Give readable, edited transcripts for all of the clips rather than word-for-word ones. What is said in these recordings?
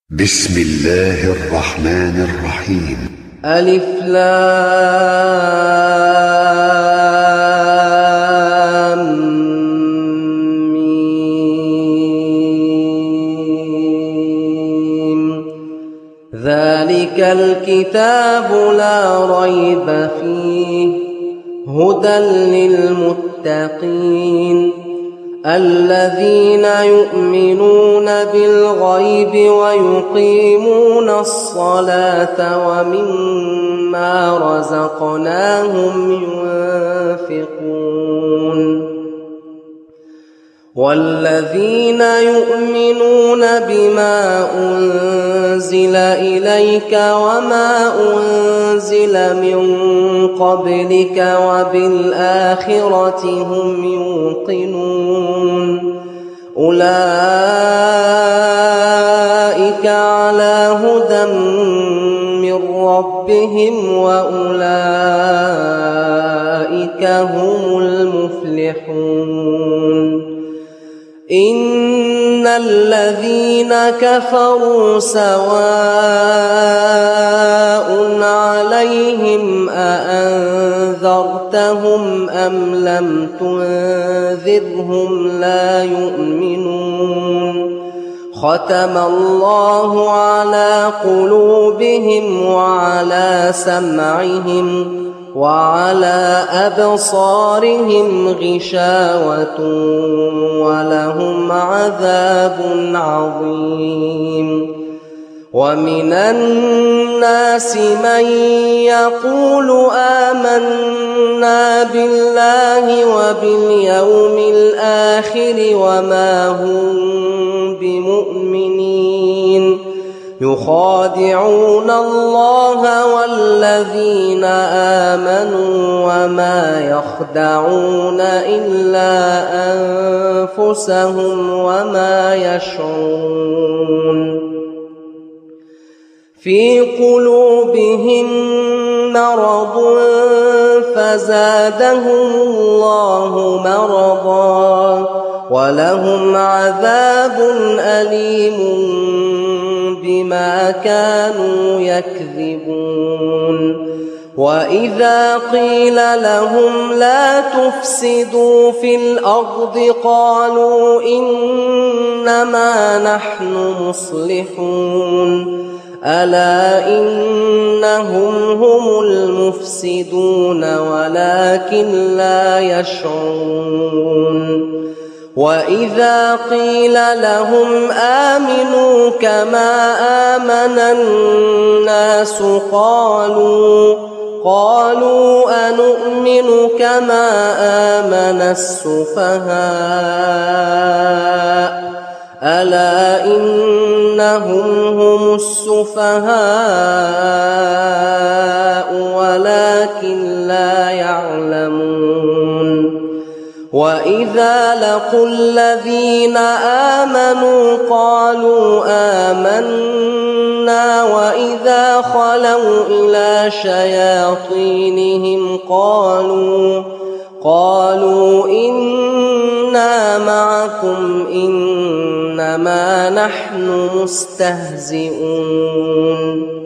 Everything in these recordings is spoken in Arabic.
بسم الله الرحمن الرحيم. ألف لام ميم. ذلك الكتاب لا ريب فيه هدى للمتقين الذين يؤمنون بالغيب ويقيمون الصلاة ومما رزقناهم ينفقون والذين يؤمنون بما أنزل إليك وما أنزل من قبلك وبالآخرة هم يوقنون أولئك على هدى من ربهم وأولئك هم المفلحون إن الذين كفروا سواء عليهم أأنذرتهم أم لم تنذرهم لا يؤمنون ختم الله على قلوبهم وعلى سمعهم وعلى أبصارهم غشاوة ولهم عذاب عظيم ومن الناس من يقول آمنا بالله وباليوم الآخر وما هم بمؤمنين يخادعون الله والذين آمنوا وما يخدعون إلا أنفسهم وما يشعرون في قلوبهم مرض فزادهم الله مرضا ولهم عذاب أليم بما كانوا يكذبون وإذا قيل لهم لا تفسدوا في الأرض قالوا إنما نحن مصلحون ألا إنهم هم المفسدون ولكن لا يشعرون وإذا قيل لهم آمنوا كما آمن الناس قالوا أنؤمن كما آمن السفهاء ألا إنهم هم السفهاء ولكن لا يعلمون وإذا لقوا الذين آمنوا قالوا آمنا وإذا خلوا إلى شياطينهم قالوا إنا معكم إنما نحن مستهزئون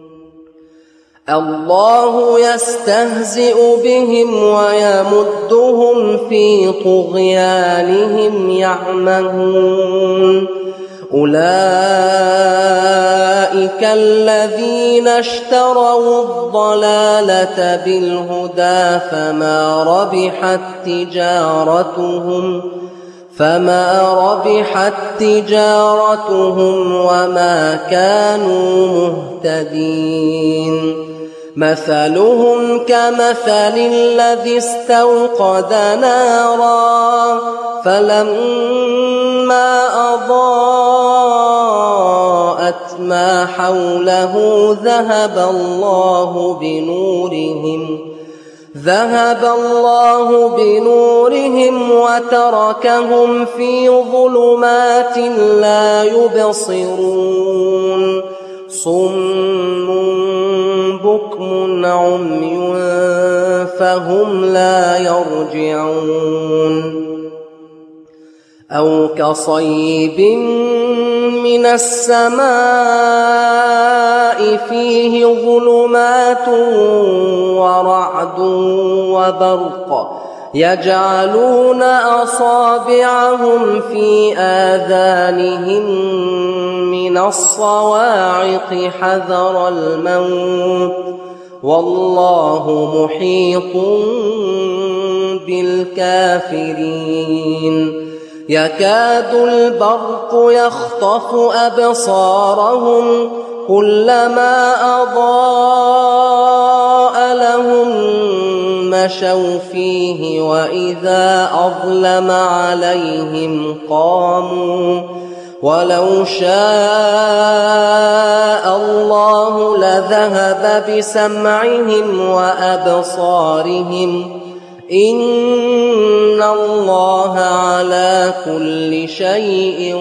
الله يستهزئ بهم ويمدهم في طغيانهم يعمهون أولئك الذين اشتروا الضلالة بالهدى فما ربحت تجارتهم وما كانوا مهتدين مثلهم كمثل الذي استوقد نارا فلما أضاءت ما حوله ذهب الله بنورهم وتركهم في ظلمات لا يبصرون صم بكم عمي فهم لا يرجعون أو كصيب من السماء فيه ظلمات ورعد وبرق يجعلون أصابعهم في آذانهم من الصواعق حذر الموت والله محيط بالكافرين يكاد البرق يخطف أبصارهم كلما أضاء لهم مشوا فيه وإذا أظلم عليهم قاموا ولو شاء الله لذهب بسمعهم وأبصارهم إن الله على كل شيء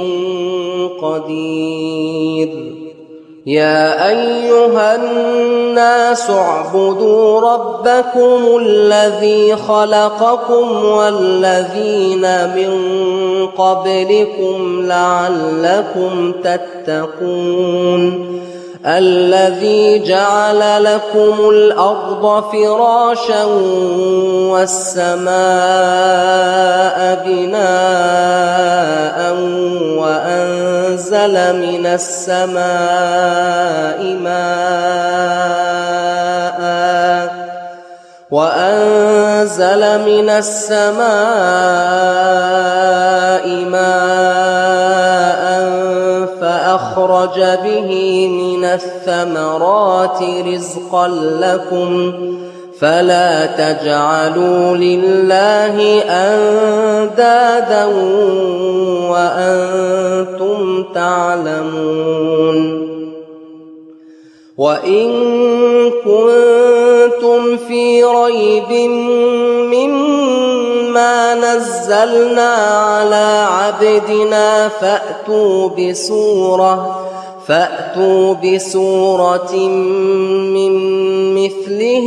قدير يا أيها الناس اعبدوا ربكم الذي خلقكم والذين من قبلكم لعلكم تتقون الذي جعل لكم الأرض فراشا والسماء بناء وأنزل من السماء ماء فأخرج به من الثمرات رزقا لكم فلا تجعلوا لله أندادا وأنتم تعلمون وإن كنتم في ريب مما نزلنا على عبدنا فأتوا بسورة من مثله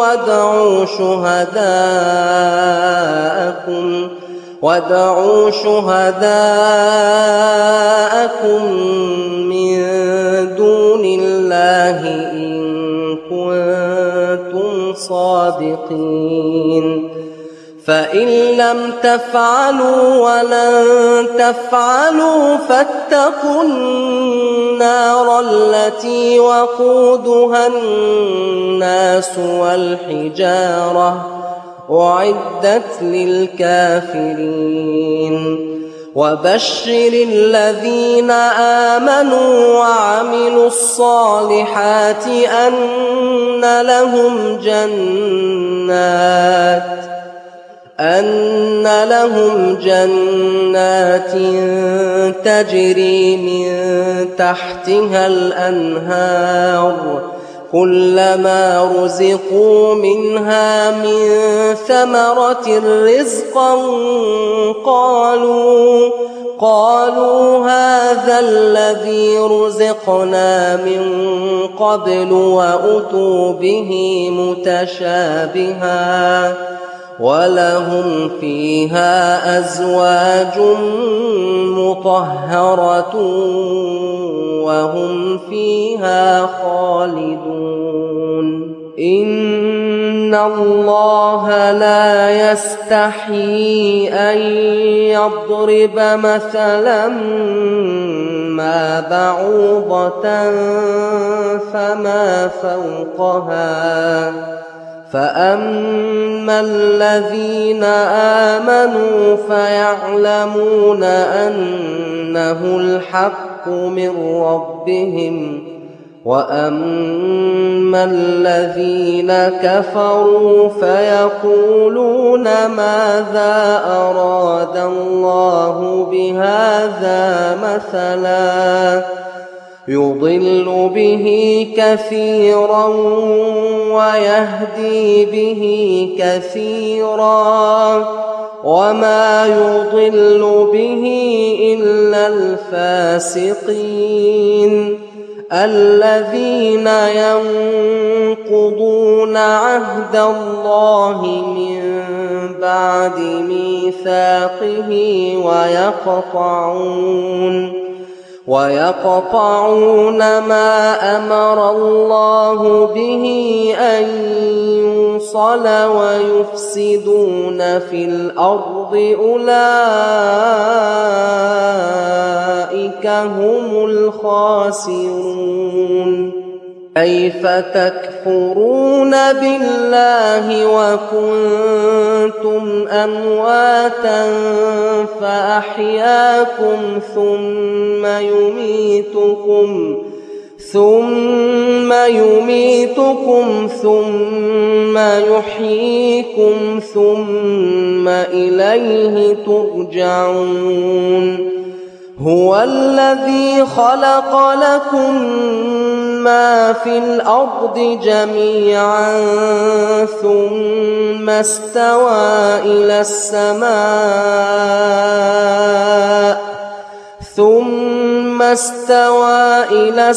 وادعوا شهداءكم من دون الله إن كنتم صادقين فإن لم تفعلوا ولن تفعلوا فاتقوا النار التي وقودها الناس والحجارة أعدت للكافرين وبشر الذين آمنوا وعملوا الصالحات أن لهم جنات تجري من تحتها الأنهار كلما رزقوا منها من ثمرة رزقا قالوا هذا الذي رزقنا من قبل وأتوا به متشابها ولهم فيها أزواج مطهرة وهم فيها خالدون إن الله لا يستحيي أن يضرب مثلا ما بعوضة فما فوقها فأما الذين آمنوا فيعلمون أنه الحق من ربهم وأما الذين كفروا فيقولون ماذا أراد الله بهذا مثلا يضل به كثيرا ويهدي به كثيرا وما يضل به إلا الفاسقين الذين ينقضون عهد الله من بعد ميثاقه ويقطعون ما أمر الله به أن يوصل ويفسدون في الأرض أولئك هم الخاسرون كيف تكفرون بالله وكنتم أمواتا فأحياكم ثم يميتكم ثم يحييكم ثم إليه ترجعون هو الذي خلق لكم ما في الأرض جميعا ثم استوى إلى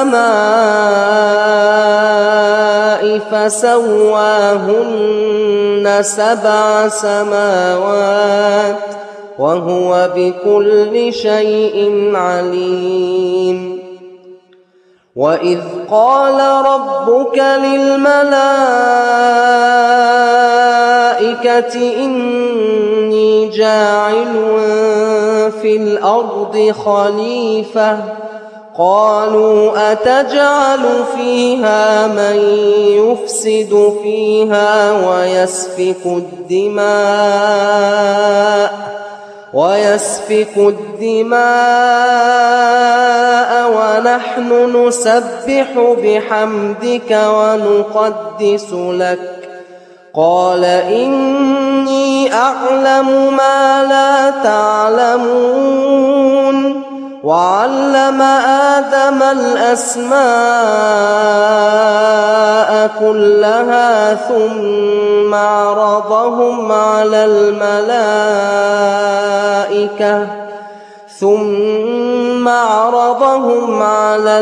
السماء فسواهن 7 سماوات وهو بكل شيء عليم وإذ قال ربك للملائكة إني جاعل في الأرض خليفة قالوا أتجعل فيها من يفسد فيها ويسفك الدماء ونحن نسبح بحمدك ونقدس لك قال إني أعلم ما لا تعلمون وعلم آدم الأسماء كلها ثم عرضهم على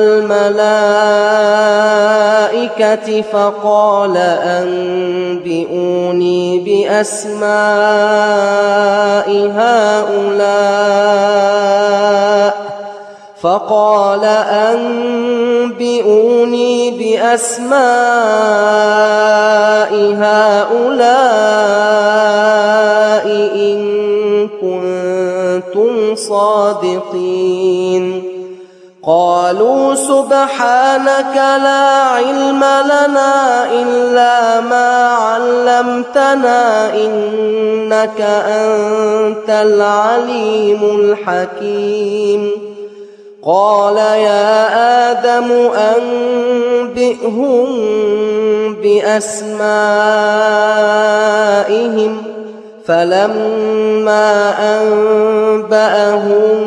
الملائكة فقال أنبئوني بأسماء هؤلاء إن كنتم صادقين قالوا سبحانك لا علم لنا إلا ما علمتنا إنك أنت العليم الحكيم قال يا آدم أنبئهم بأسمائهم فلما أنبأهم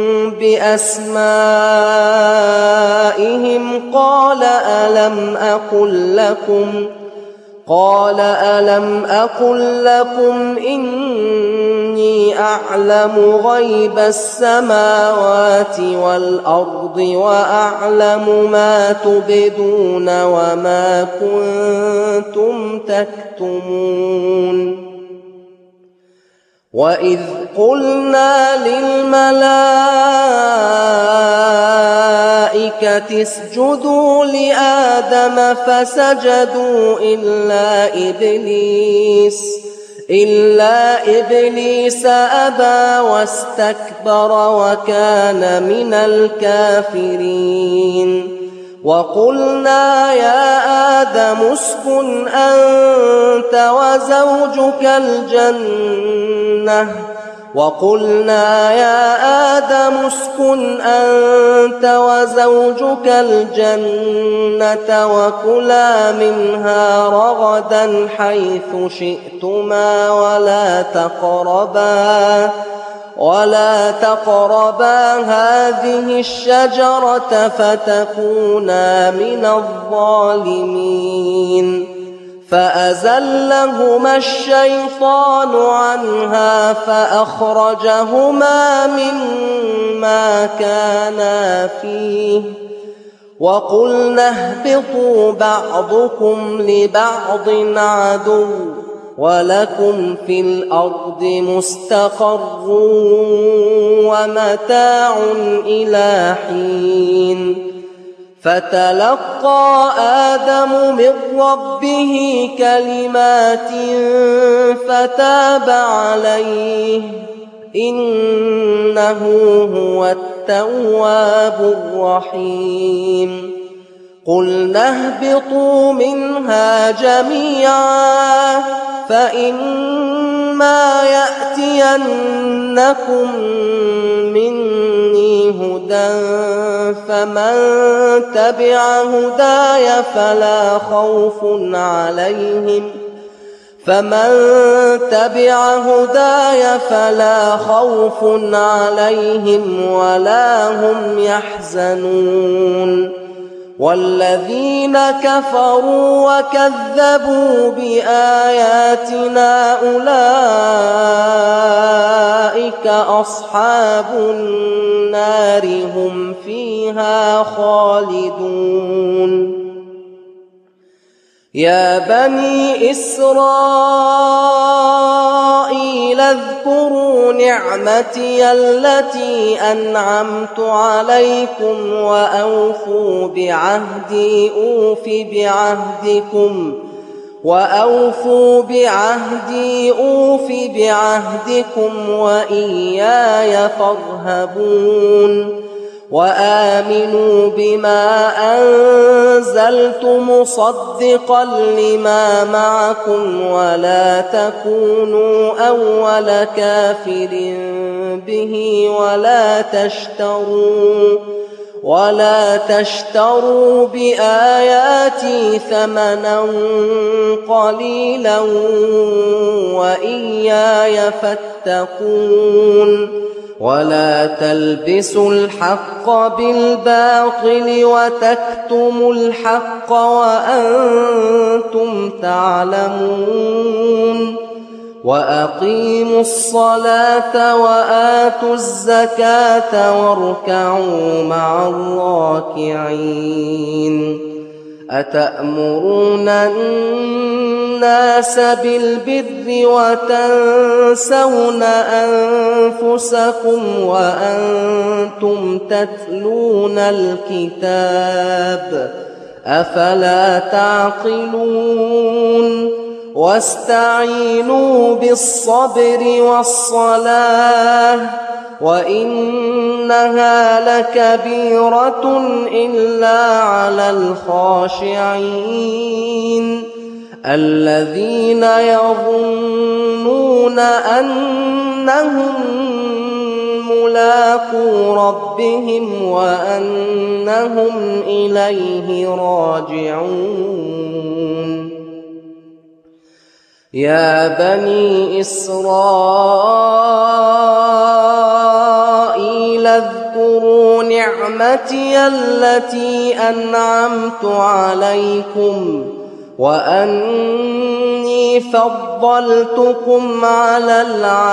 بأسمائهم قال ألم أقل لكم إني أعلم غيب السماوات والأرض وأعلم ما تبدون وما كنتم تكتمون وإذ قلنا للملائكة اسجدوا لآدم فسجدوا إلا إبليس أبى واستكبر وكان من الكافرين وقلنا يا آدم اسكن أنت وزوجك الجنة وكلا منها رغدا حيث شئتما ولا تقربا هذه الشجرة فتكونا من الظالمين فأزلهما الشيطان عنها فأخرجهما مما كانا فيه وقلنا اهبطوا بعضكم لبعض عدو ولكم في الأرض مستقر ومتاع إلى حين فتلقى آدم من ربه كلمات فتاب عليه إنه هو التواب الرحيم قلنا اهبطوا منها جميعا فإما يأتينكم مني هدى فمن تبع هداي فلا خوف عليهم ولا هم يحزنون والذين كفروا وكذبوا بآياتنا أولئك أصحاب النار هم فيها خالدون يا بني إسرائيل اذكروا نعمتي التي أنعمت عليكم وأوفوا بعهدي أوف بعهدكم وإياي فارهبون وآمنوا بما أنزلت مصدقا لما معكم ولا تكونوا أول كافر به ولا تشتروا بآياتي ثمنا قليلا وإياي فاتقون ولا تلبسوا الحق بالباطل وتكتموا الحق وأنتم تعلمون وأقيموا الصلاة وآتوا الزكاة واركعوا مع الراكعين أتأمرون الناس بالبر وتنسون أنفسكم وأنتم تتلون الكتاب أفلا تعقلون واستعينوا بالصبر والصلاة وإنها لكبيرة إلا على الخاشعين الذين يظنون أنهم ملاقو ربهم وأنهم إليه راجعون يا بني إسرائيل اذكروا نعمتي التي أنعمت عليكم وأني فضلتكم على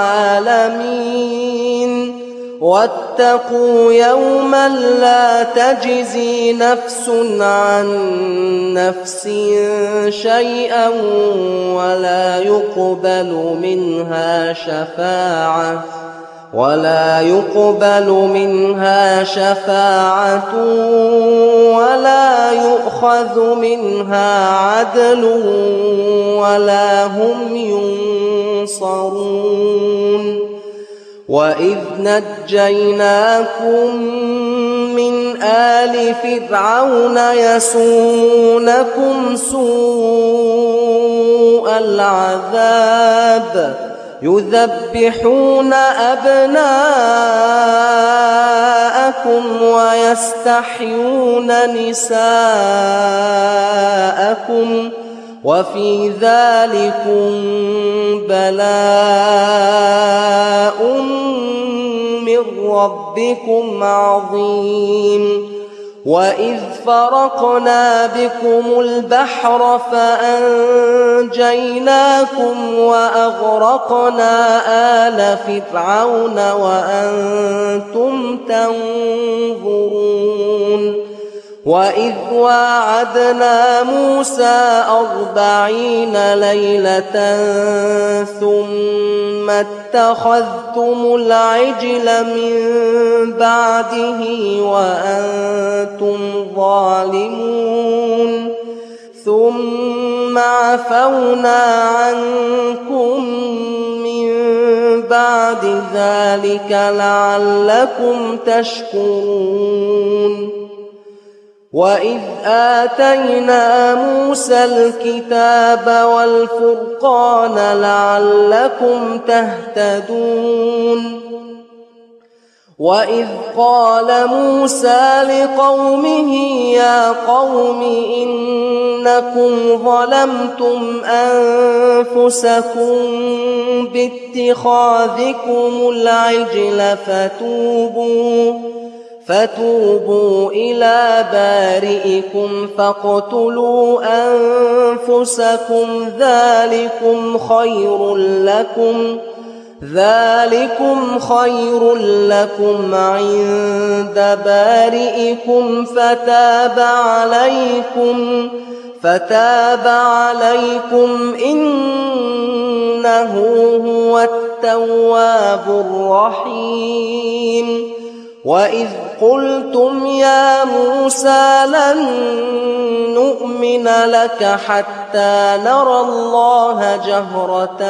العالمين واتقوا يوما لا تجزي نفس عن نفس شيئا ولا يقبل منها شفاعة ولا يؤخذ منها عدل ولا هم ينصرون وإذ نجيناكم من آل فرعون يسومونكم سوء العذاب يذبحون أبناءكم ويستحيون نساءكم وفي ذلكم بلاء من ربكم عظيم وإذ فرقنا بكم البحر فأنجيناكم وأغرقنا آل فرعون وأنتم تنظرون وإذ واعدنا موسى 40 ليلة ثم اتخذتم العجل من بعده وأنتم ظالمون ثم عفونا عنكم من بعد ذلك لعلكم تشكرون وإذ آتينا موسى الكتاب والفرقان لعلكم تهتدون وإذ قال موسى لقومه يا قوم إنكم ظلمتم أنفسكم باتخاذكم العجل فتوبوا إلى بارئكم فاقتلوا أنفسكم ذلكم خير لكم عند بارئكم فتاب عليكم إنه هو التواب الرحيم وإذ قلتم يا موسى لن نؤمن لك حتى نرى الله جهرة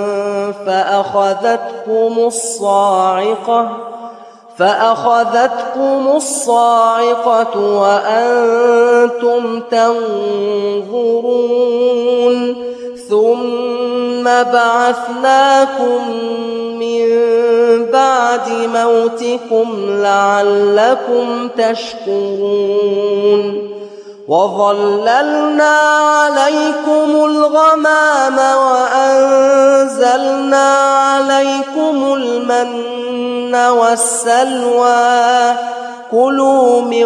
فأخذتكم الصاعقة وأنتم تنظرون ثم بعثناكم من بعد موتكم لعلكم تشكرون وظللنا عليكم الغمام وأنزلنا عليكم المن والسلوى كلوا من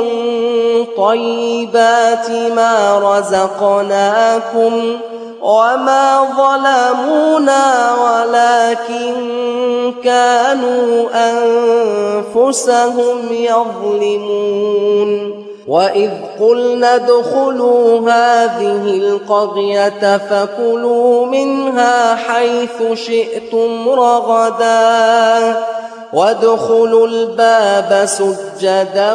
طيبات ما رزقناكم وما ظلمونا ولكن كانوا أنفسهم يظلمون وإذ قلنا ادخلوا هذه القرية فكلوا منها حيث شئتم رغدا وادخلوا الباب سجدا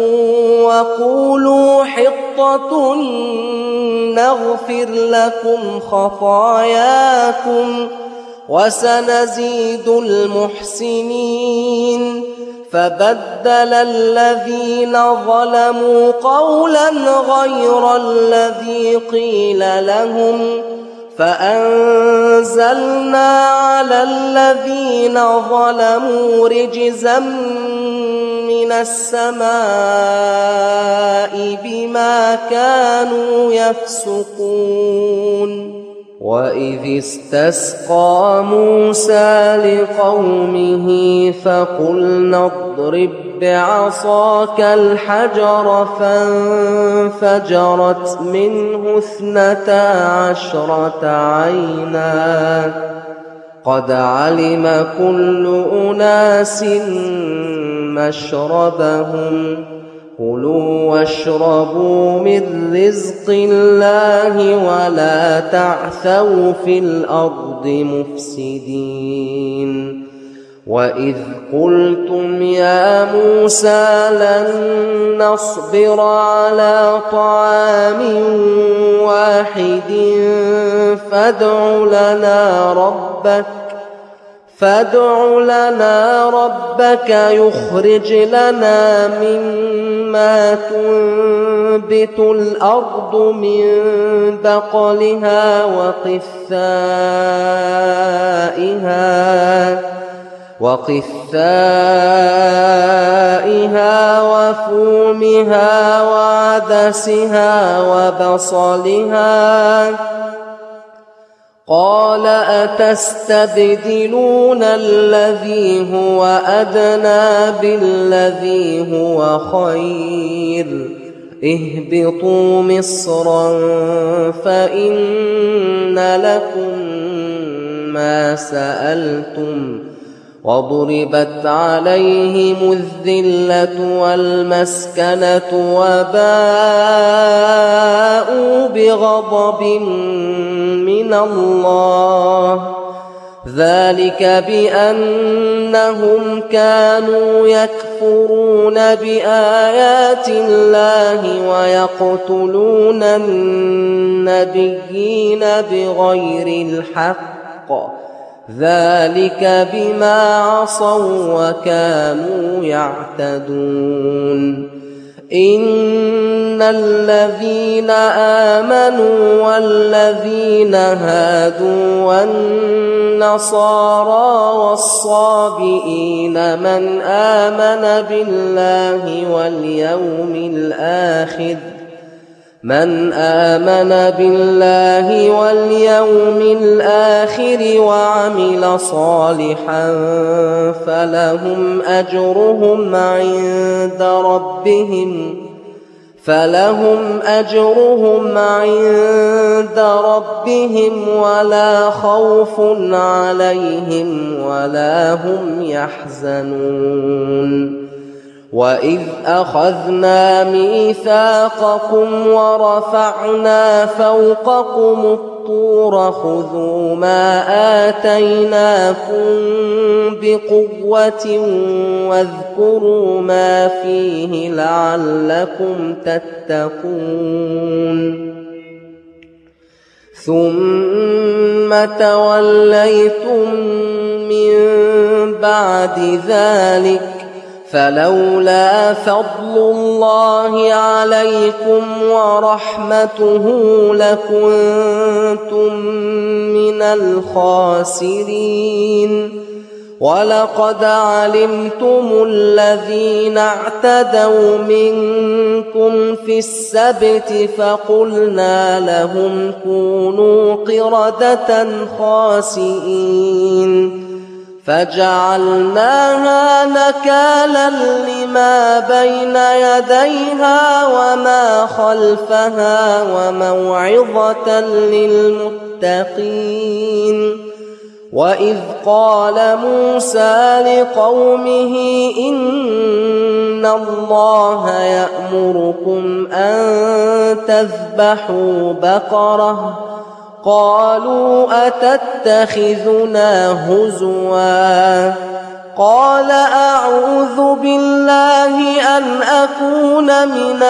وقولوا حطة نغفر لكم خطاياكم وسنزيد المحسنين فبدل الذين ظلموا قولا غير الذي قيل لهم فأنزلنا على الذين ظلموا رجزا من السماء بما كانوا يفسقون وإذ استسقى موسى لقومه فقلنا اضرب بعصاك الحجر فانفجرت منه 12 عينا قد علم كل أناس مشربهم كلوا واشربوا من رزق الله ولا تعثوا في الأرض مفسدين وإذ قلتم يا موسى لن نصبر على طعام واحد فادع لنا ربك يخرج لنا مما تنبت الأرض من بقلها وقثائها وفومها وعدسها وبصلها قال أتستبدلون الذي هو أدنى بالذي هو خير اهبطوا مصرا فإن لكم ما سألتم وضربت ضربت عليهم الذلة والمسكنة وباءوا بغضب من الله ذلك بأنهم كانوا يكفرون بآيات الله ويقتلون النبيين بغير الحق ذلك بما عصوا وكانوا يعتدون إن الذين آمنوا والذين هادوا والنصارى والصابئين من آمن بالله واليوم الآخر وعمل صالحا فلهم أجرهم عند ربهم ولا خوف عليهم ولا هم يحزنون وإذ أخذنا ميثاقكم ورفعنا فوقكم الطور خذوا ما آتيناكم بقوة واذكروا ما فيه لعلكم تتقون ثم توليتم من بعد ذلك فلولا فضل الله عليكم ورحمته لكنتم من الخاسرين ولقد علمتم الذين اعتدوا منكم في السبت فقلنا لهم كونوا قردة خاسئين فجعلناها نكالا لما بين يديها وما خلفها وموعظة للمتقين وإذ قال موسى لقومه إن الله يأمركم أن تذبحوا بقرة قالوا أتتخذنا هزوا قال أعوذ بالله أن أكون من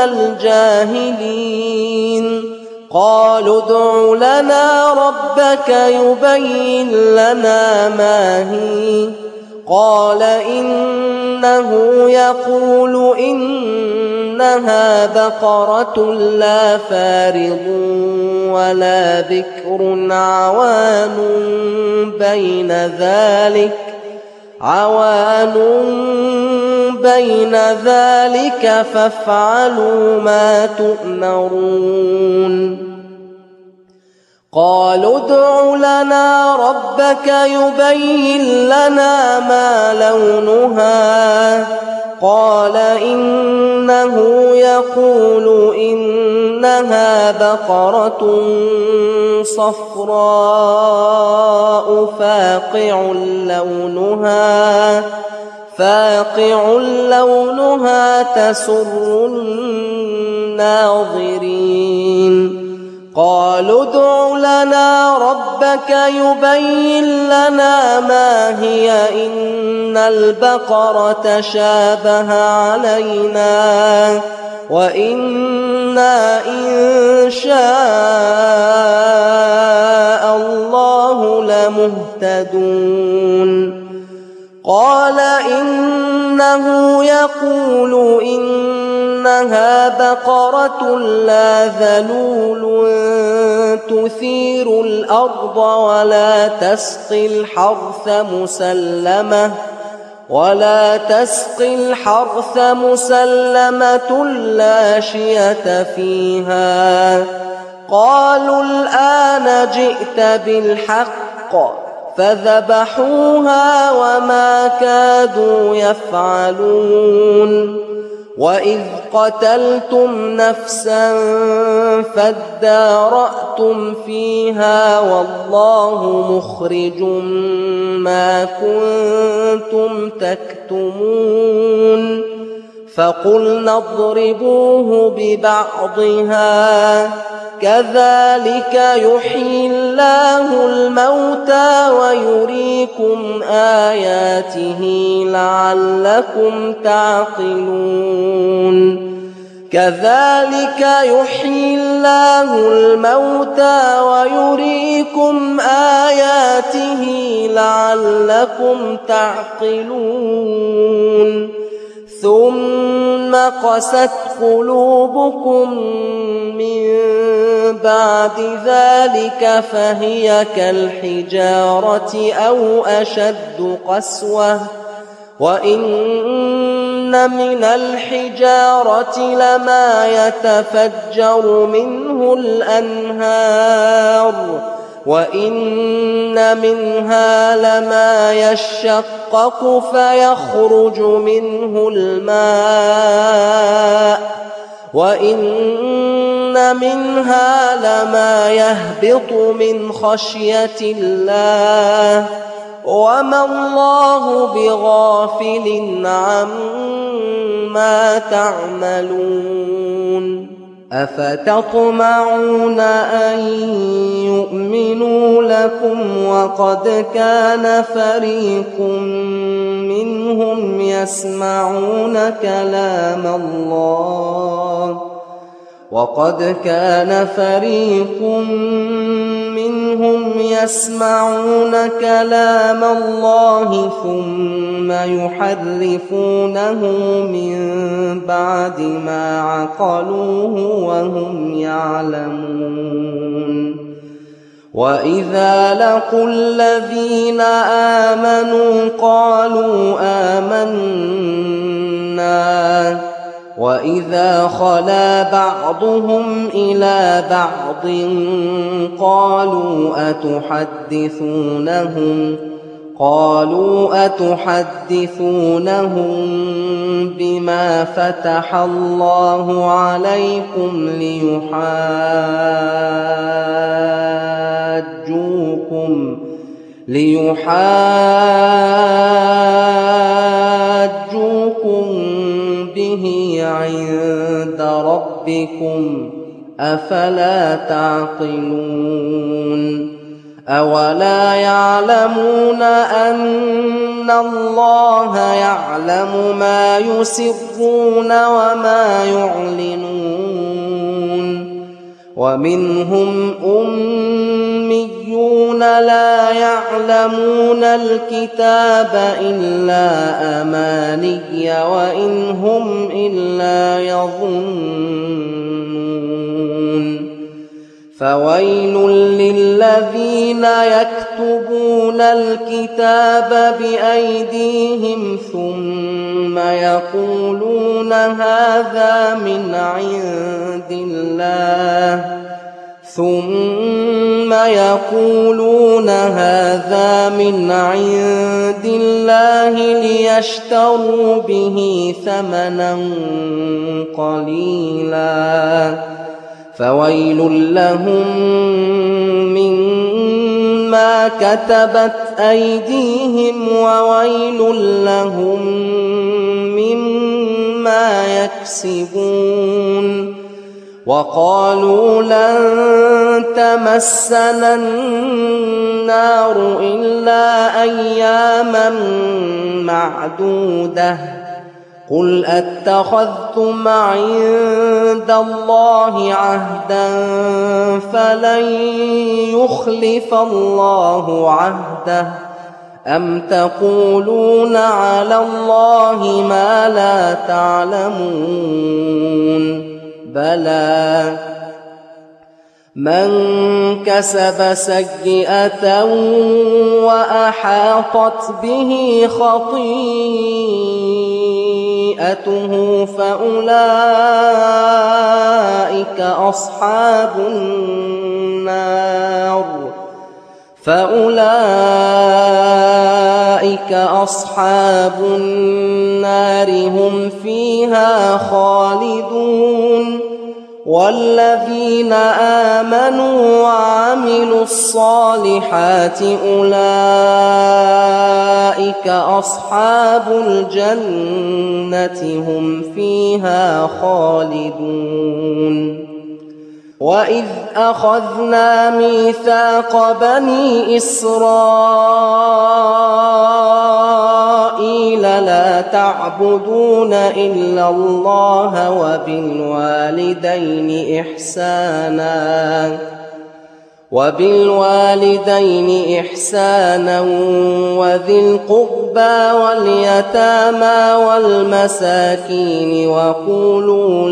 الجاهلين قالوا ادع لنا ربك يبين لنا ما هي قال إنه يقول إنها بقرة لا فارض ولا بكر عوان بين ذلك فافعلوا ما تؤمرون قالوا ادع لنا ربك يبين لنا ما لونها قال إنه يقول إنها بقرة صفراء فاقع لونها تسر الناظرين قالوا ادع لنا ربك يبين لنا ما هي إن البقرة شابه علينا وإنا إن شاء الله لمهتدون قال إنه يقول إنها بقرة لا ذلول تثير الأرض ولا تسقي الحرث مسلمة لا شية فيها قالوا الآن جئت بالحق فذبحوها وما كادوا يفعلون وإذ قتلتم نفسا فادارأتم فيها والله مخرج ما كنتم تكتمون فقلنا اضربوه ببعضها كذلك يحيي الله الموتى ويريكم آياته لعلكم تعقلون كذلك يحيي الله الموتى ويريكم آياته لعلكم تعقلون ثم قست قلوبكم من بعد ذلك فهي كالحجارة أو أشد قسوة وإن من الحجارة لما يتفجر منه الأنهار وإن منها لما يشقق فيخرج منه الماء وإن منها لما يهبط من خشية الله وما الله بغافل عما تعملون أفتطمعون أن يؤمنوا لكم وقد كان فريق منهم يسمعون كلام الله وقد كان فريق منهم يسمعون كلام الله ثم يحرفونه من بعد ما عقلوه وهم يعلمون وإذا لقوا الذين آمنوا قالوا آمنا وإذا خلا بعضهم إلى بعض قالوا أتحدثونهم بما فتح الله عليكم ليحاجوكم به عند ربكم أفلا تعقلون أولا يعلمون أن الله يعلم ما يسرون وما يعلنون ومنهم أميون لا يعلمون الكتاب إلا أماني وإن هم إلا يظنون فويل للذين يكتبون الكتاب بأيديهم ثم يقولون هذا من عند الله ليشتروا به ثمنا قليلا فويل لهم مما كتبت أيديهم وويل لهم مما يكسبون وقالوا لن تمسنا النار إلا أياما معدودة قل أتخذتم عند الله عهدا فلن يخلف الله عهده أم تقولون على الله ما لا تعلمون بلى من كسب سيئة وأحاطت به خطيئته فأولئك أولئك أصحاب النار هم فيها خالدون والذين آمنوا وعملوا الصالحات أولئك أصحاب الجنة هم فيها خالدون وإذ أخذنا ميثاق بني إسرائيل لا تعبدون إلا الله وبالوالدين إحسانا وذي القربى واليتامى والمساكين وقولوا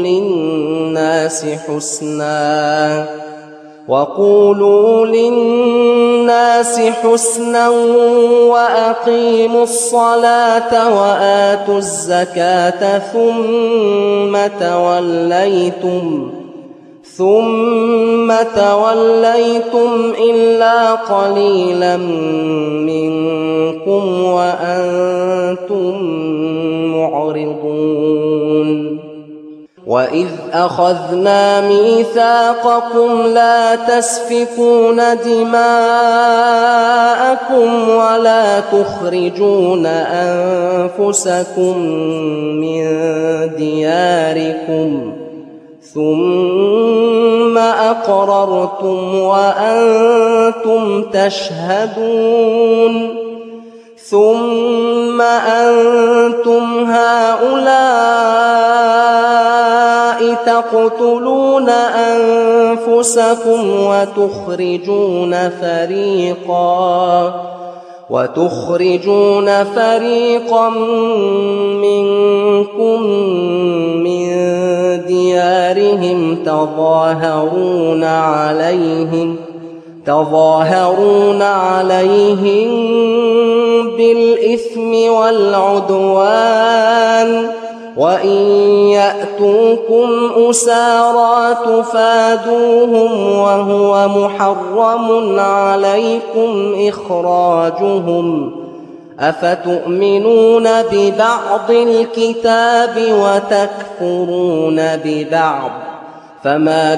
للناس حسنا وأقيموا الصلاة وآتوا الزكاة ثم توليتم إلا قليلا منكم وأنتم معرضون وإذ أخذنا ميثاقكم لا تسفكون دماءكم ولا تخرجون أنفسكم من دياركم ثم أقررتم وأنتم تشهدون ثم أنتم هؤلاء تقتلون أنفسكم وتخرجون فريقا منكم من ديارهم تظاهرون عليهم بالإثم والعدوان وإن يأتوكم أسارى تفادوهم وهو محرم عليكم إخراجهم أفتؤمنون ببعض الكتاب وتكفرون ببعض فما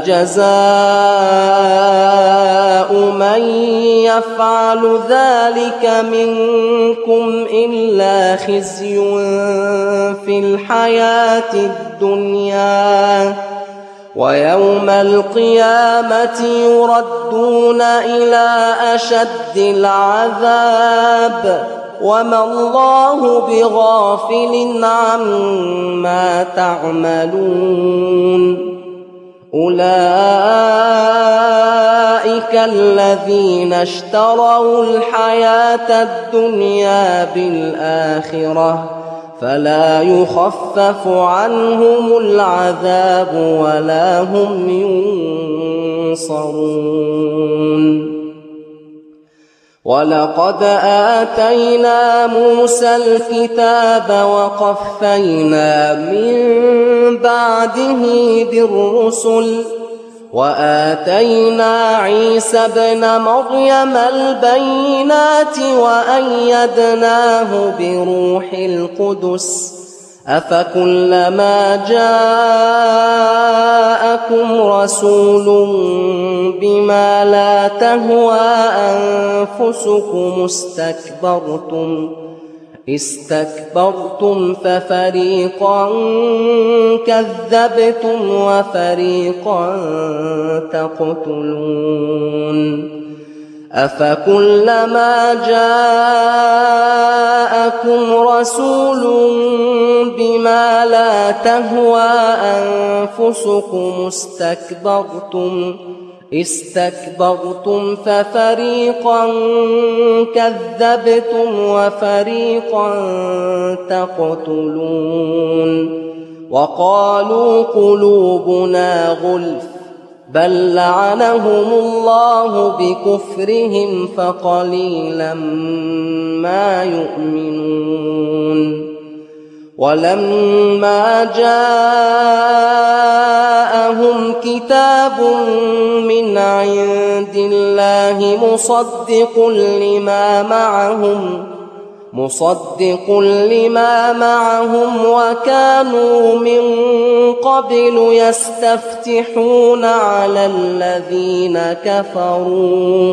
جزاء من يفعل ذلك منكم إلا خزي في الحياة الدنيا ويوم القيامة يردون إلى أشد العذاب وما الله بغافل عما تعملون أولئك الذين اشتروا الحياة الدنيا بالآخرة فلا يخفف عنهم العذاب ولا هم ينصرون ولقد آتينا موسى الكتاب وقفينا من بعده بالرسل وآتينا عيسى ابن مريم البينات وأيدناه بروح القدس أفكلما جاءكم رسول بما لا تهوى أنفسكم استكبرتم ففريقا كذبتم وفريقا تقتلون أفكلما جاءكم رسول بما لا تهوى أنفسكم استكبرتم ففريقا كذبتم وفريقا تقتلون وقالوا قلوبنا غلف بل لعنهم الله بكفرهم فقليلا ما يؤمنون ولما جاءهم كتاب من عند الله مصدق لما معهم مصدق لما معهم وكانوا من قبل يستفتحون على الذين كفروا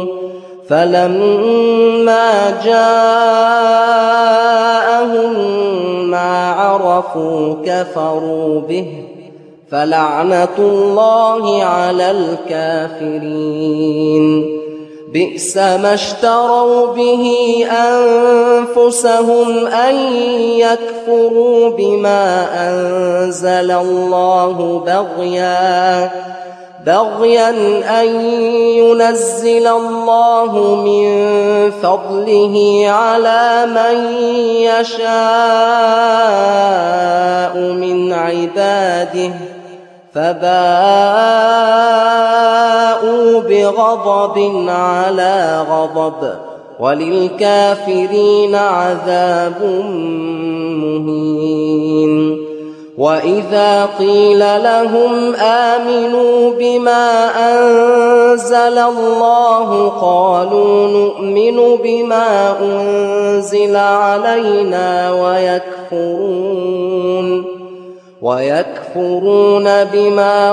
فلما جاءهم ما عرفوا كفروا به فلعنة الله على الكافرين بئس ما اشتروا به أنفسهم أن يكفروا بما أنزل الله بغيا أن ينزل الله من فضله على من يشاء من عباده فباءوا بغضب على غضب وللكافرين عذاب مهين وإذا قيل لهم آمنوا بما أنزل الله قالوا نؤمن بما أنزل علينا ويكفرون بما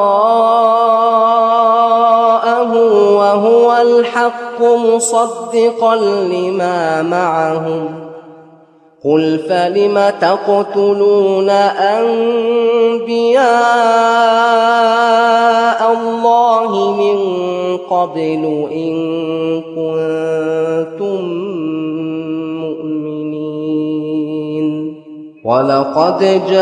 وراءه وهو الحق مصدقا لما معهم قل فلم تقتلون أنبياء الله من قبل إن كنتم مؤمنين ولقد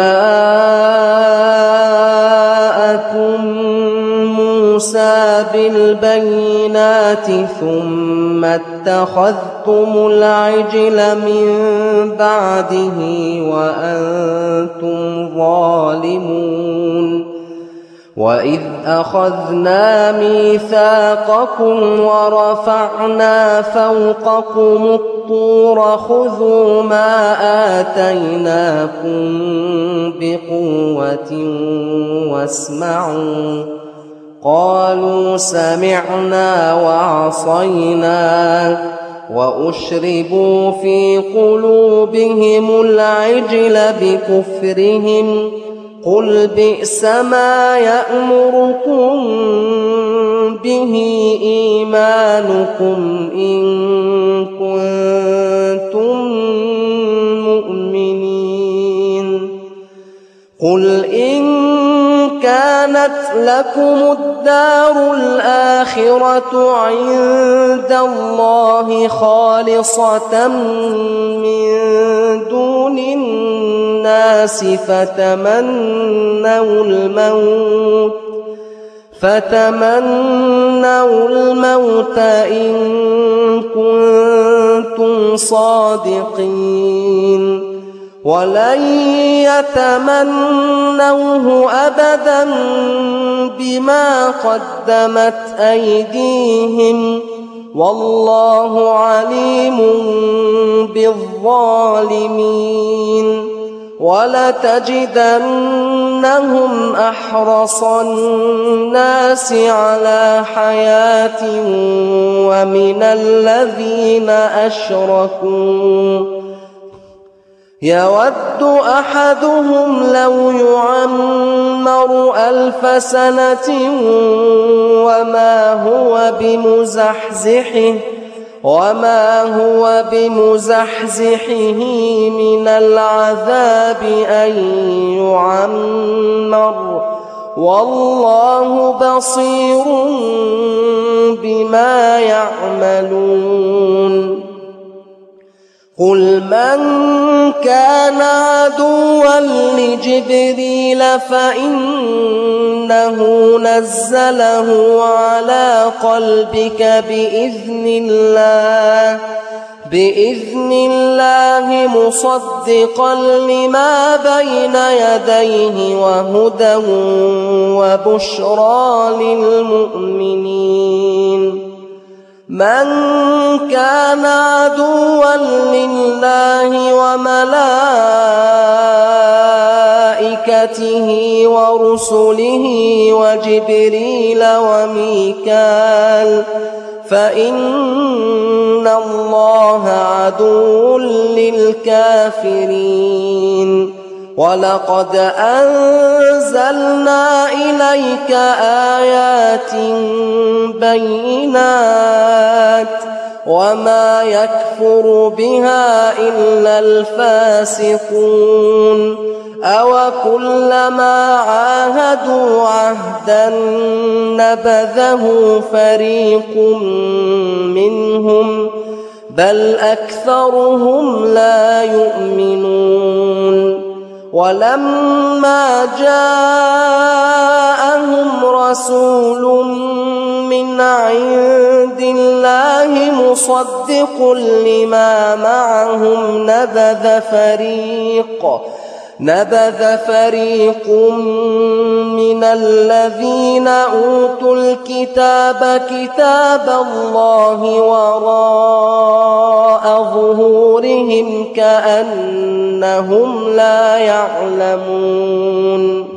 جاءكم موسى بالبينات ثم اتخذتم العجل من بعده وأنتم ظالمون وإذ أخذنا ميثاقكم ورفعنا فوقكم الطور خذوا ما آتيناكم بقوة واسمعوا قالوا سمعنا وعصينا وأشربوا في قلوبهم العجل بكفرهم قل بئس ما يأمركم به إيمانكم إن كنتم مؤمنين قل إن كانت لكم الدار الآخرة عند الله خالصة من دون الناس فتمنوا الموت إن كنتم صادقين ولن يتمنوه أبدا بما قدمت أيديهم والله عليم بالظالمين ولتجدنهم أحرص الناس على حياة ومن الذين أشركوا يود أحدهم لو يعمر 1000 سنة وما هو بمزحزحه من العذاب أن يعمر والله بصير بما يعملون قل من كان عدوا لجبريل فإنه نزله على قلبك بإذن الله مصدقا لما بين يديه وهدى وبشرى للمؤمنين من كان عدوا لله وملائكته ورسله وجبريل وميكال فإن الله عدو للكافرين ولقد أنزلنا إليك آيات بينات وما يكفر بها إلا الفاسقون أوكلما عاهدوا عهدا نبذه فريق منهم بل أكثرهم لا يؤمنون ولما جاءهم رسول من عند الله مصدق لما معهم نبذ فريق من الذين أوتوا الكتاب كتاب الله وراء ظهورهم كأنهم لا يعلمون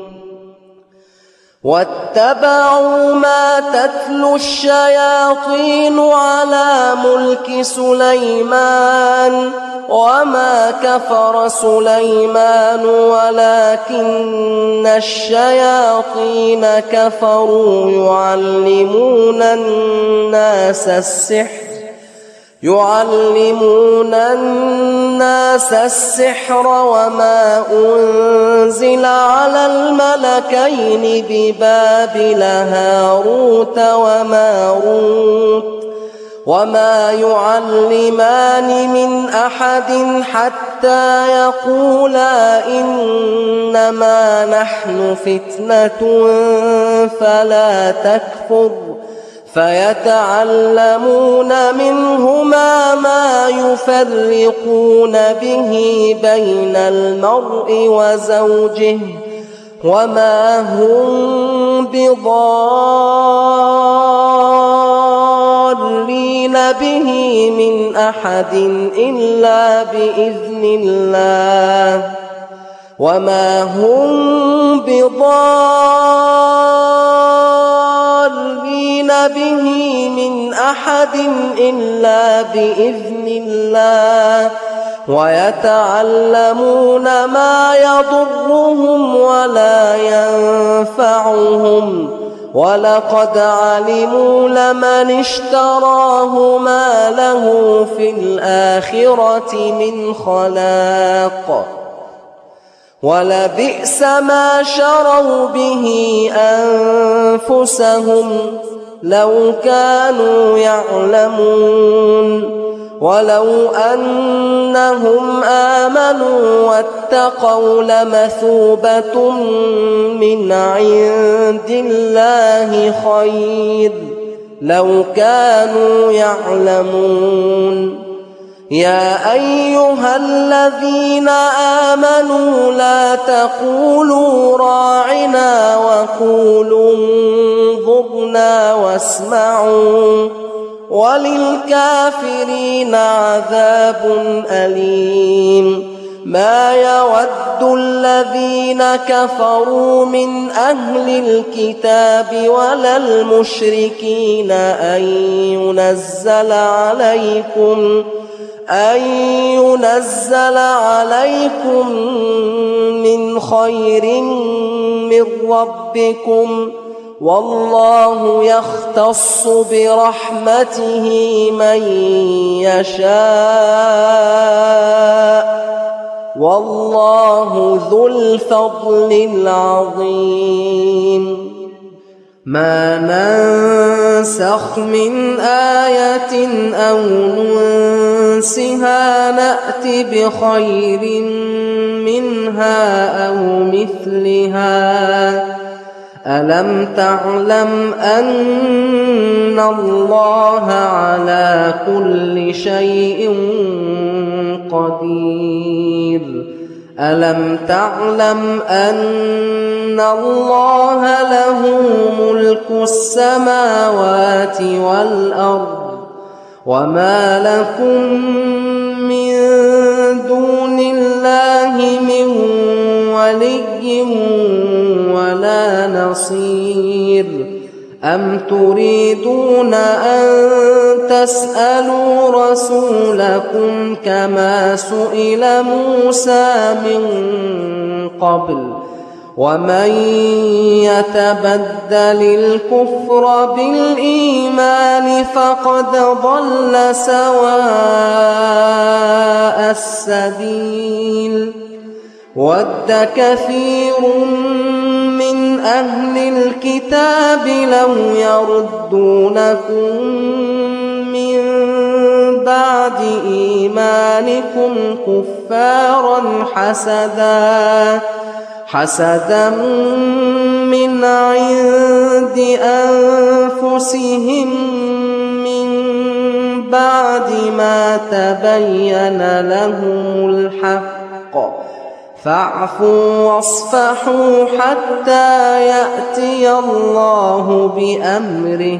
واتبعوا ما تتلو الشياطين على ملك سليمان وما كفر سليمان ولكن الشياطين كفروا يعلمون الناس السحر وما أنزل على الملكين ببابل هاروت وماروت وما يعلمان من أحد حتى يقولا إنما نحن فتنة فلا تكفر فيتعلمون منهما ما يفرقون به بين المرء وزوجه وما هم بضارين به من أحد إلا بإذن الله وما هم بضارين به من أحد إلا بإذن الله ويتعلمون ما يضرهم ولا ينفعهم ولقد علموا لمن اشتراه ما له في الآخرة من خلاق ولبئس ما شروا به أنفسهم لو كانوا يعلمون ولو أنهم آمنوا واتقوا لمثوبة من عند الله خير لو كانوا يعلمون يا أيها الذين آمنوا لا تقولوا راعنا وقولوا انظرنا واسمعوا وللكافرين عذاب أليم ما يود الذين كفروا من أهل الكتاب ولا المشركين أن ينزل عليكم من خير من ربكم والله يختص برحمته من يشاء والله ذو الفضل العظيم ما ننسخ من آية أو ننسها نأت بخير منها أو مثلها ألم تعلم أن الله على كل شيء قدير ألم تعلم أن الله له ملك السماوات والأرض وما لكم من دون الله من ولي ولا نصير أم تريدون أن تسألوا رسولكم كما سئل موسى من قبل ومن يتبدل الكفر بالإيمان فقد ضل سواء السبيل ود كثير من أهل الكتاب لو يردونكم من بعد إيمانكم كفارا حسدا من عند أنفسهم من بعد ما تبين لهم الحق فاعفوا واصفحوا حتى يأتي الله بأمره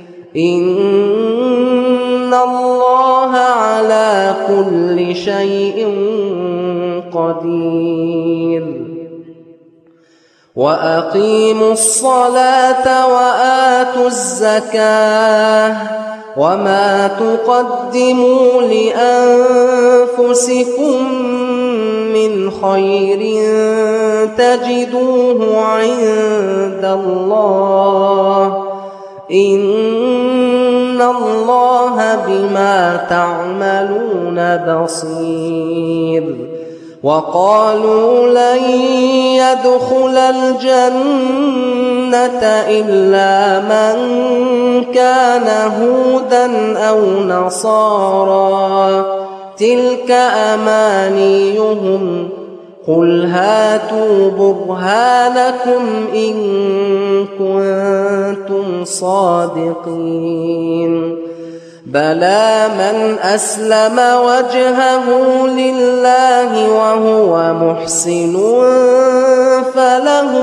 إن الله على كل شيء قدير وأقيموا الصلاة وآتوا الزكاة وما تقدموا لأنفسكم من خير تجدوه عند الله إن الله بما تعملون بصير وقالوا لن يدخل الجنة إلا من كان هودا أو نصارى تلك أمانيهم قل هاتوا برهانكم إن كنتم صادقين بلى من أسلم وجهه لله وهو محسن فله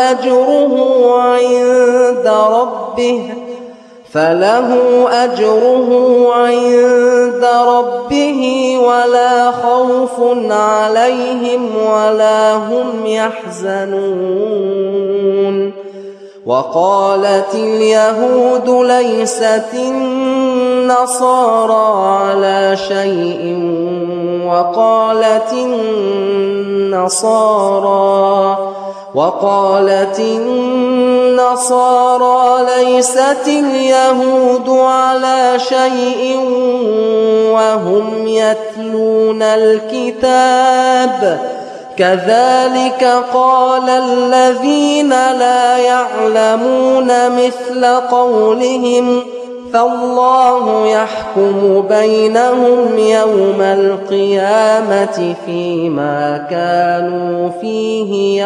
أجره عند ربه ولا خوف عليهم ولا هم يحزنون وقالت اليهود ليست النصارى على شيء وقالت النصارى ليست اليهود على شيء وهم يتلون الكتاب كذلك قال الذين لا يعلمون مثل قولهم فالله يحكم بينهم يوم القيامة فيما كانوا فيه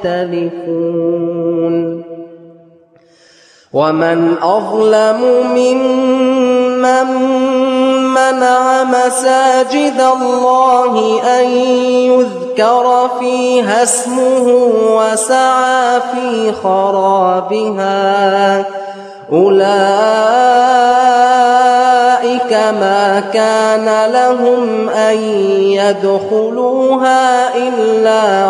يختلفون ومن أظلم ممن منع مساجد الله أن يذكر فيها اسمه وسعى في خرابها أولئك ما كان لهم أن يدخلوها إلا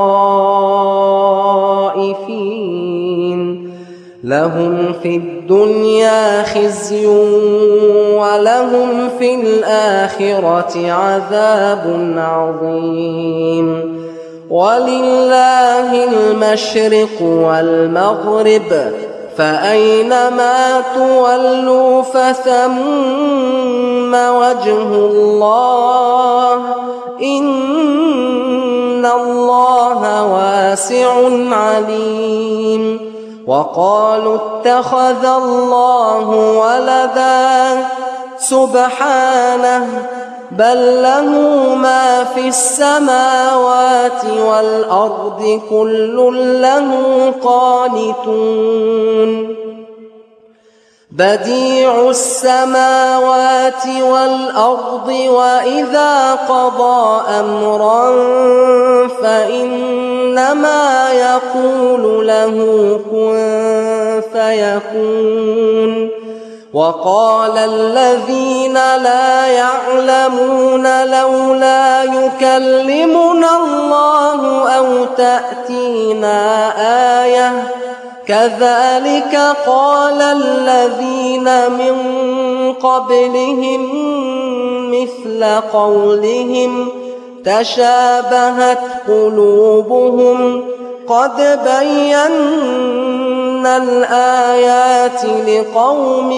خائفين لهم في الدنيا خزي ولهم في الآخرة عذاب عظيم ولله المشرق والمغرب فأينما تولوا فثم وجه الله إن الله واسع عليم وقالوا اتخذ الله ولدا سبحانه بل له ما في السماوات والأرض كل له قانتون بديع السماوات والأرض وإذا قضى أمرا فإنما يقول له كن فيكون وقال الذين لا يعلمون لولا يكلمنا الله أو تأتينا آية كذلك قال الذين من قبلهم مثل قولهم تشابهت قلوبهم قد بينا الآيات لقوم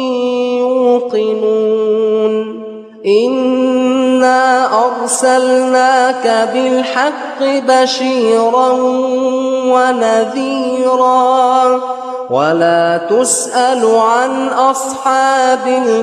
يوقنون إنا أرسلناك بالحق بشيرا ونذيرا ولا تسأل عن أصحاب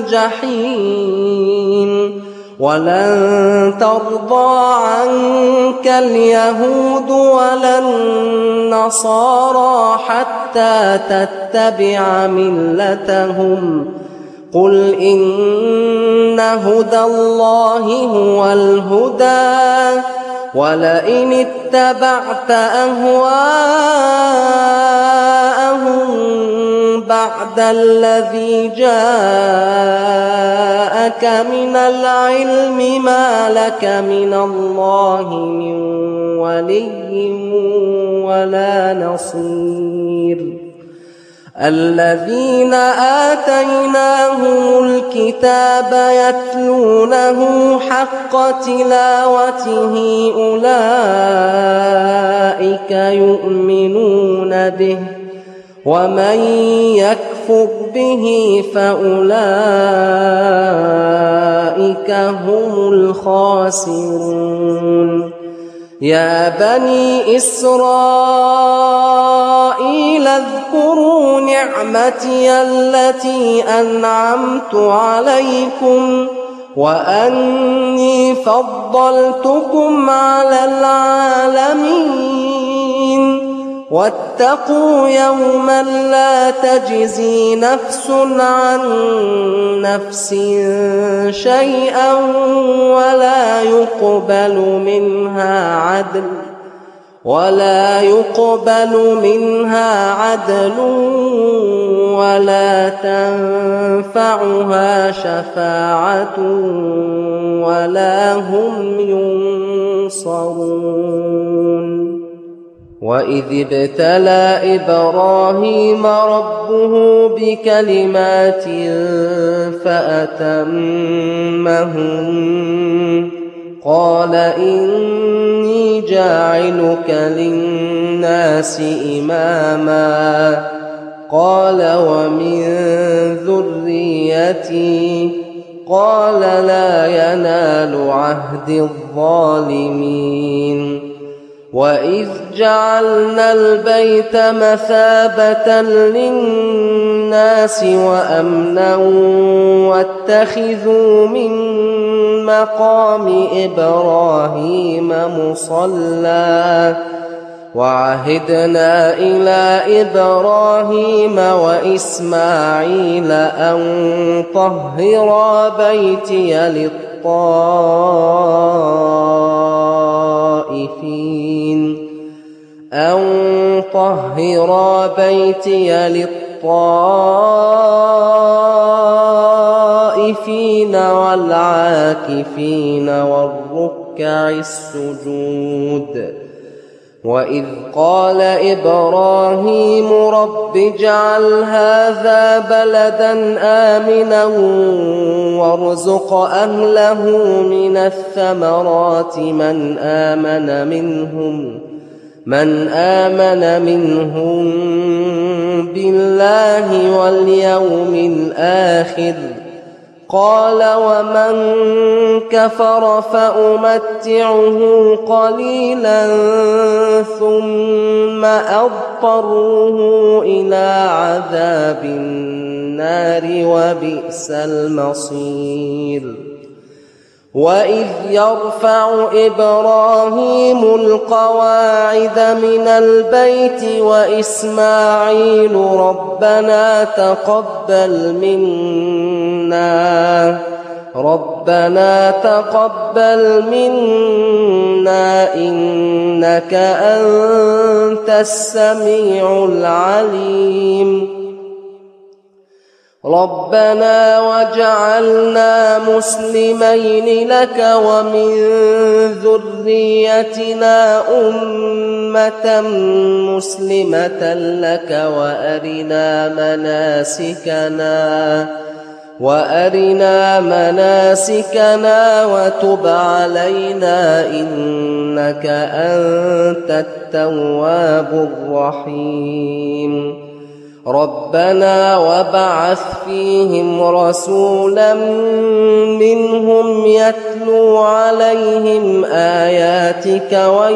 الجحيم ولن ترضى عنك اليهود ولا النصارى حتى تتبع ملتهم قل إن هدى الله هو الهدى ولئن اتبعت أهواءهم بعد الذي جاءك من العلم ما لك من الله من ولي ولا نصير الذين آتيناهم الكتاب يتلونه حق تلاوته أولئك يؤمنون به ومن يكفر به فأولئك هم الخاسرون يا بني إسرائيل اذكروا نعمتي التي أنعمت عليكم وأني فضلتكم على العالمين واتقوا يوما لا تجزي نفس عن نفس شيئا ولا يقبل منها عدل ولا تنفعها شفاعة ولا هم ينصرون وإذ ابتلى إبراهيم ربه بكلمات فأتمهن قال إني جاعلك للناس إماما قال ومن ذريتي قال لا ينال عهد الظالمين وإذ جعلنا البيت مثابة للناس وأمنا واتخذوا من مقام إبراهيم مصلى وعهدنا إلى إبراهيم وإسماعيل أن طهرا بيتي للطائفين والعاكفين والركع السجود وإذ قال إبراهيم رب اجعل هذا بلدا آمنا وارزق أهله من الثمرات من آمن منهم بالله واليوم الآخر قال ومن كفر فأمتعه قليلا ثم أضطره إلى عذاب النار وبئس المصير وإذ يرفع إبراهيم القواعد من البيت وإسماعيل ربنا تقبل منا إنك أنت السميع العليم ربنا وجعلنا مسلمين لك ومن ذريتنا أمة أمة مسلمة لك وأرنا مناسكنا وتب علينا إنك أنت التواب الرحيم ربنا وابعث فيهم رسولا منهم يتلو عليهم آياتك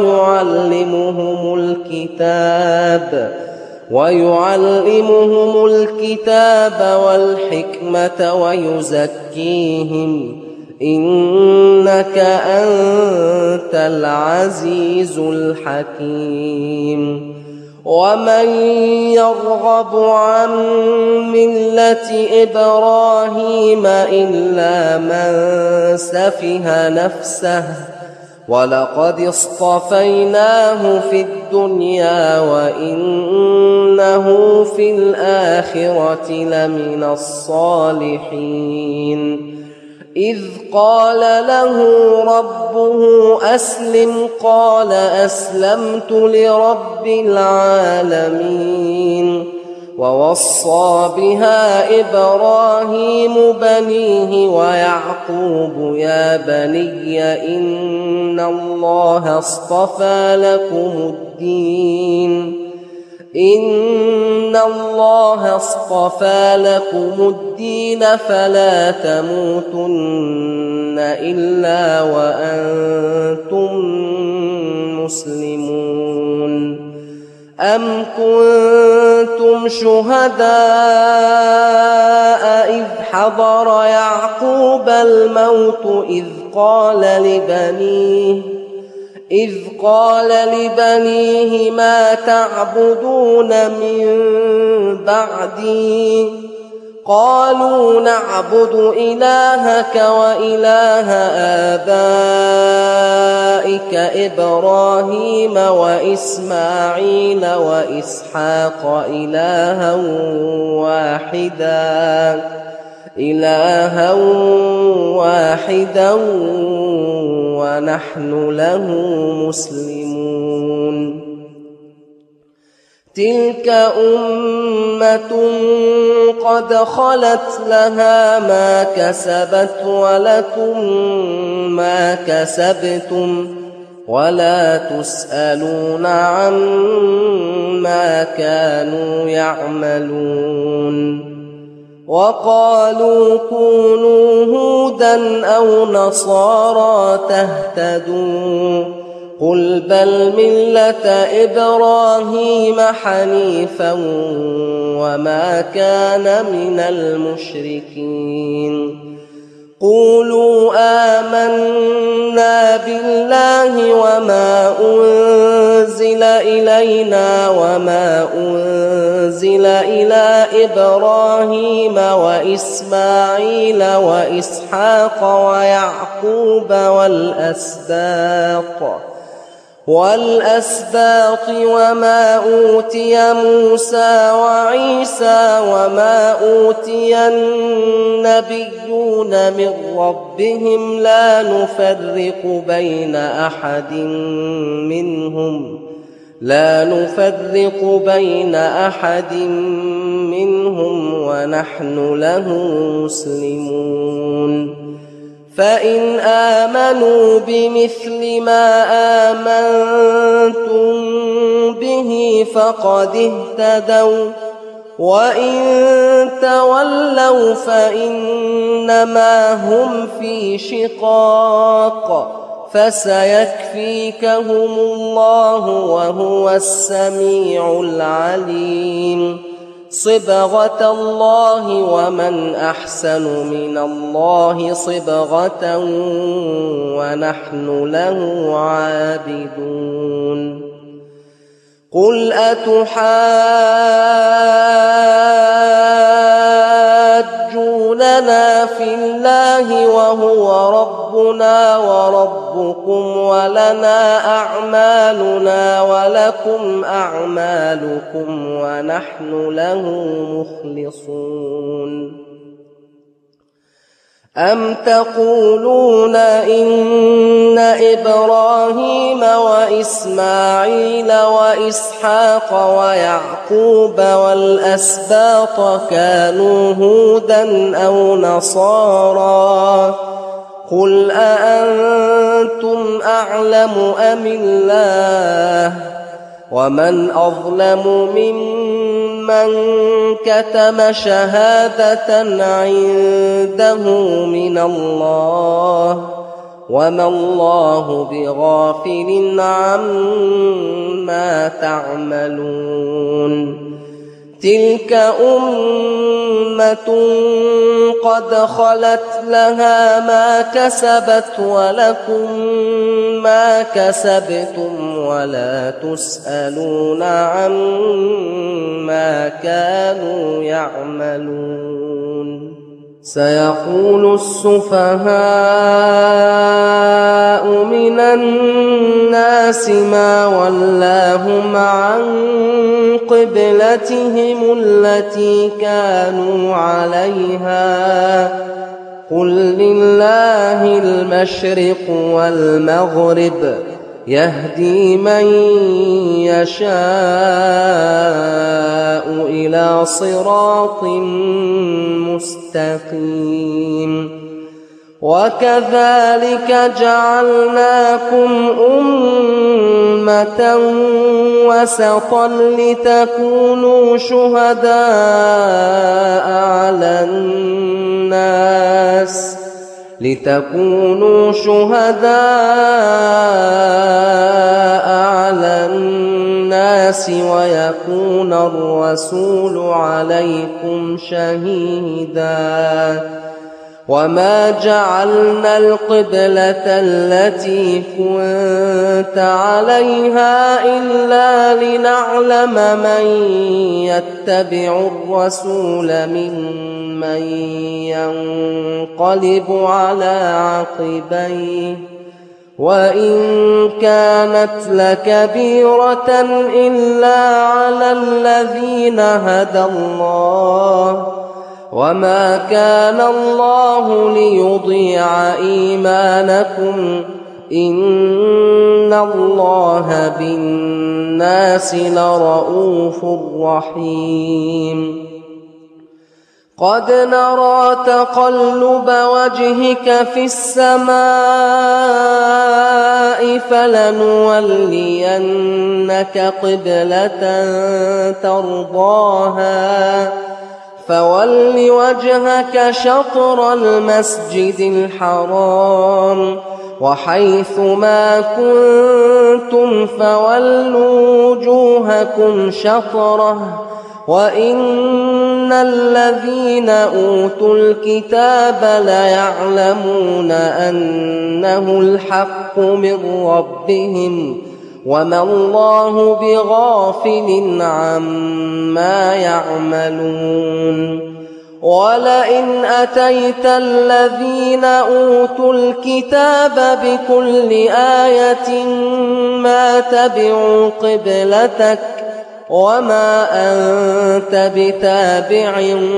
ويعلمهم الكتاب والحكمة ويزكيهم إنك أنت العزيز الحكيم ومن يرغب عن ملة إبراهيم إلا من سفه نفسه ولقد اصطفيناه في الدنيا وإنه في الآخرة لمن الصالحين إذ قال له ربه أسلم قال أسلمت لرب العالمين ووصى بها إبراهيم بنيه ويعقوب يا بني إن الله اصطفى لكم الدين فلا تموتن إلا وأنتم مسلمون أم كنتم شهداء إذ حضر يعقوب الموت إذ قال لبنيه ما تعبدون من بعدي قالوا نعبد إلهك وإله آبائك إبراهيم وإسماعيل وإسحاق إلها واحدا ونحن له مسلمون تلك أمة قد خلت لها ما كسبت ولكم ما كسبتم ولا تسألون عما كانوا يعملون وقالوا كونوا هودا أو نصارى تهتدوا قل بل ملة إبراهيم حنيفا وما كان من المشركين قولوا آمنا بالله وما أنزل إلينا وما أنزل إلى إبراهيم وإسماعيل وإسحاق ويعقوب والأسباط وما أوتي موسى وعيسى وما أوتي النبيون من ربهم لا نفرق بين أحد منهم ونحن له مسلمون فإن آمنوا بمثل ما آمنتم به فقد اهتدوا وإن تولوا فإنما هم في شقاق فسيكفيكهم الله وهو السميع العليم صبغة الله ومن أحسن من الله صبغة ونحن له عابدون قل أتحاجوننا في الله وهو ربنا وربكم ولنا أعمالنا ولكم أعمالكم ونحن له مخلصون أم تقولون إن إبراهيم وإسماعيل وإسحاق ويعقوب والأسباط كانوا هودا أو نصارى قل أأنتم أعلم أم الله ومن أظلم ممن كتم شهادة عنده من الله وما الله بغافل عما تعملون تلك أمة قد خلت لها ما كسبت ولكم ما كسبتم ولا تسألون عما كانوا يعملون سيقول السفهاء من الناس ما ولاهم عن قبلتهم التي كانوا عليها قل لله المشرق والمغرب يهدي من يشاء إلى صراط مستقيم وكذلك جعلناكم أمة وسطا لتكونوا شهداء على الناس ويكون الرسول عليكم شهيدا وما جعلنا القبلة التي كنت عليها إلا لنعلم من يتبع الرسول ممن ينقلب على عقبيه وإن كانت لكبيرة إلا على الذين هدى الله وما كان الله ليضيع إيمانكم إن الله بالناس لرؤوف رحيم قد نرى تقلب وجهك في السماء فلنولينك قبلة ترضاها فول وجهك شطر المسجد الحرام وحيث ما كنتم فولوا وجوهكم شطره وإن الذين أوتوا الكتاب ليعلمون أنه الحق من ربهم وما الله بغافل عما يعملون ولئن أتيت الذين أوتوا الكتاب بكل آية ما تبعوا قبلتك وما أنت بتابع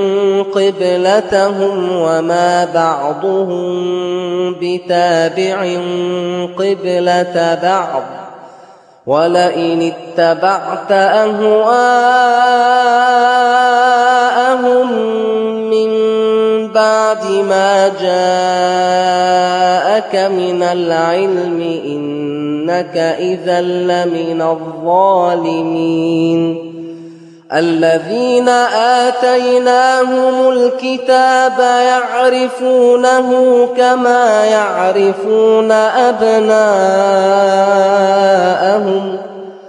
قبلتهم وما بعضهم بتابع قبلة بعض ولئن اتبعت أهواءهم من بعد ما جاءك من العلم إنك إذا لمن الظالمين الذين آتيناهم الكتاب يعرفونه كما يعرفون أبناءهم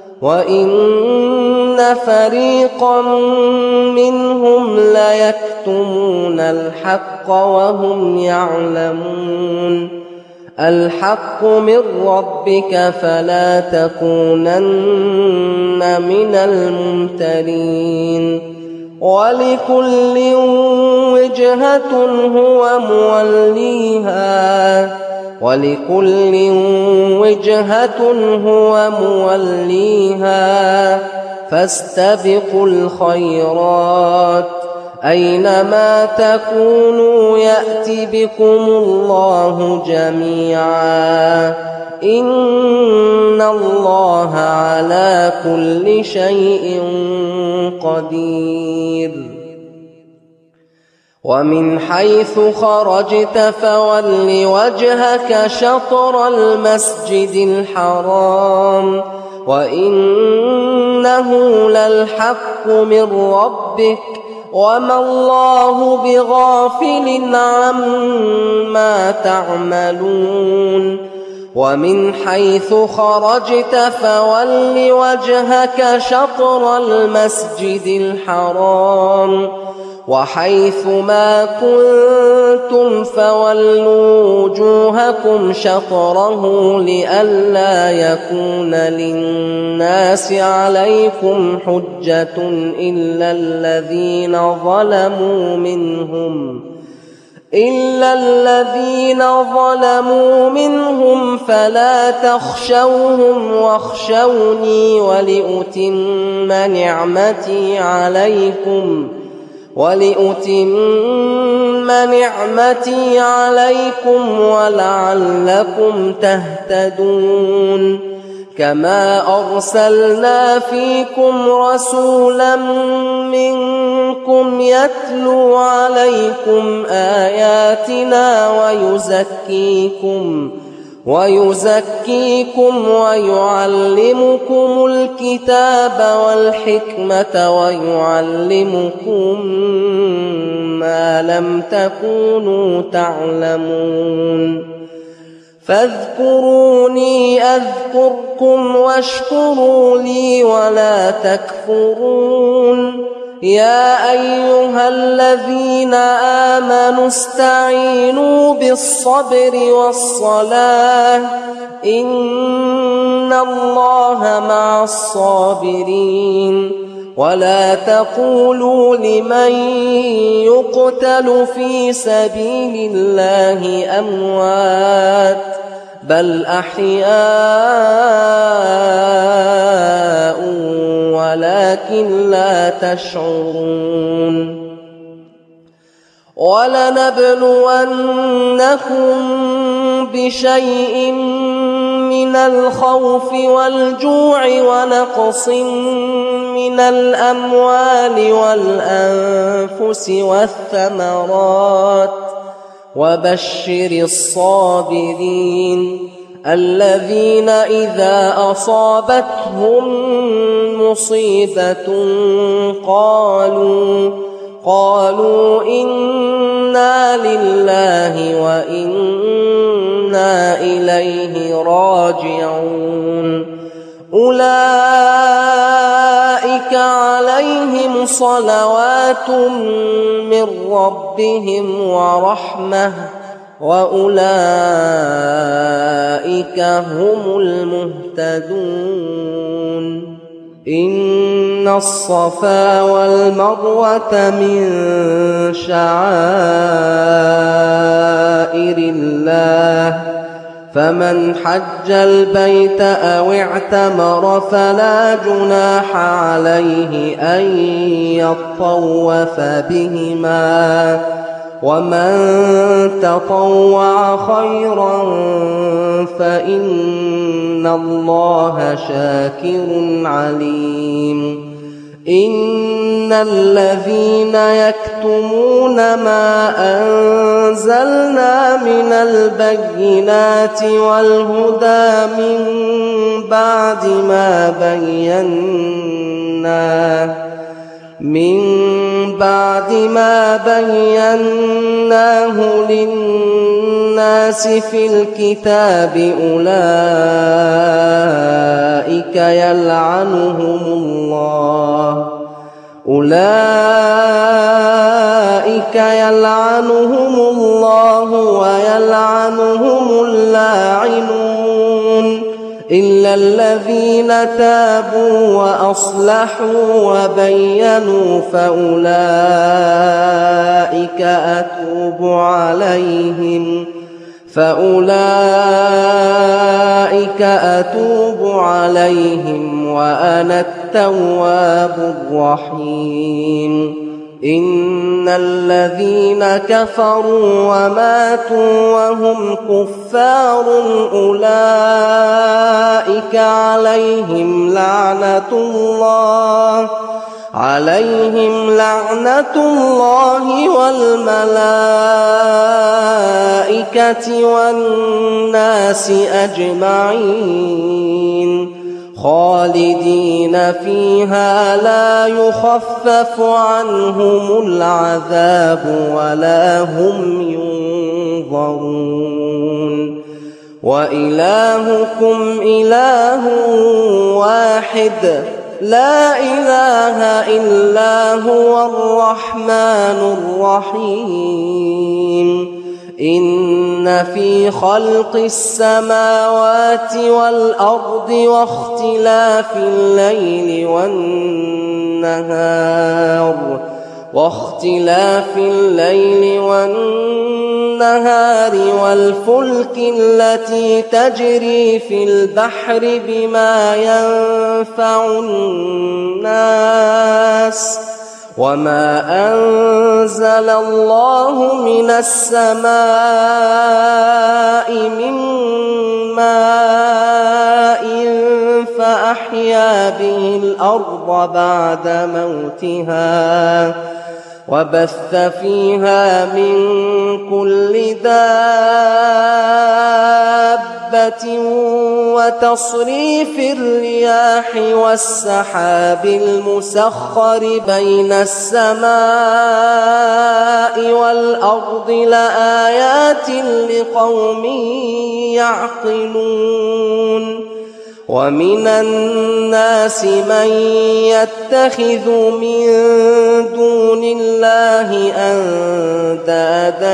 وإن فريقا منهم ليكتمون الحق وهم يعلمون الحق من ربك فلا تكونن من الممترين ولكل وجهة هو موليها فاستبقوا الخيرات أينما تكونوا يأت بكم الله جميعا إن الله على كل شيء قدير ومن حيث خرجت فول وجهك شطر المسجد الحرام وإنه للحق من ربك وما الله بغافل عما تعملون ومن حيث خرجت فول وجهك شطر المسجد الحرام وحيث ما كنتم فولوا وجوهكم شطره لئلا يكون للناس عليكم حجة إلا الذين ظلموا منهم فلا تخشوهم واخشوني ولأتم نعمتي عليكم ولعلكم تهتدون كما أرسلنا فيكم رسولا منكم يتلو عليكم آياتنا ويزكيكم ويعلمكم الكتاب والحكمة ويعلمكم ما لم تكونوا تعلمون فاذكروني أذكركم واشكروا لي ولا تكفرون يا أيها الذين آمنوا استعينوا بالصبر والصلاة إن الله مع الصابرين ولا تقولوا لمن يقتل في سبيل الله أموات بل أحياء ولكن لا تشعرون ولنبلونكم بشيء من الخوف والجوع ونقص من الأموال والأنفس والثمرات وبشر الصابرين الذين إذا أصابتهم مصيبة قالوا إنا لله وإنا إليه راجعون أولئك عليهم صلوات من ربهم ورحمة وأولئك هم المهتدون إن الصفا والمروة من شعائر الله فمن حج البيت أو اعتمر فلا جناح عليه أن يطوف بهما ومن تطوع خيرا فإن الله شاكر عليم إن الذين يكتمون ما أنزلنا من البينات والهدى من بعد ما بيناه للناس في الكتاب أولئك يلعنهم الله ويلعنهم اللاعنون إلا الذين تابوا وأصلحوا وبينوا فأولئك أتوب عليهم وأنا التواب الرحيم إن الذين كفروا وماتوا وهم كفار أولئك عليهم لعنة الله والملائكة والناس أجمعين خالدين فيها لا يخفف عنهم العذاب ولا هم ينظرون وإلهكم إله واحد لا إله إلا هو الرحمن الرحيم إن في خلق السماوات والأرض واختلاف الليل والنهار والفلك التي تجري في البحر بما ينفع الناس وما أنزل الله من السماء من ماء فأحيا به الأرض بعد موتها وبث فيها من كل دابة وتصريف الرياح والسحاب المسخر بين السماء والأرض لآيات لقوم يعقلون ومن الناس من يتخذ من دون الله أندادا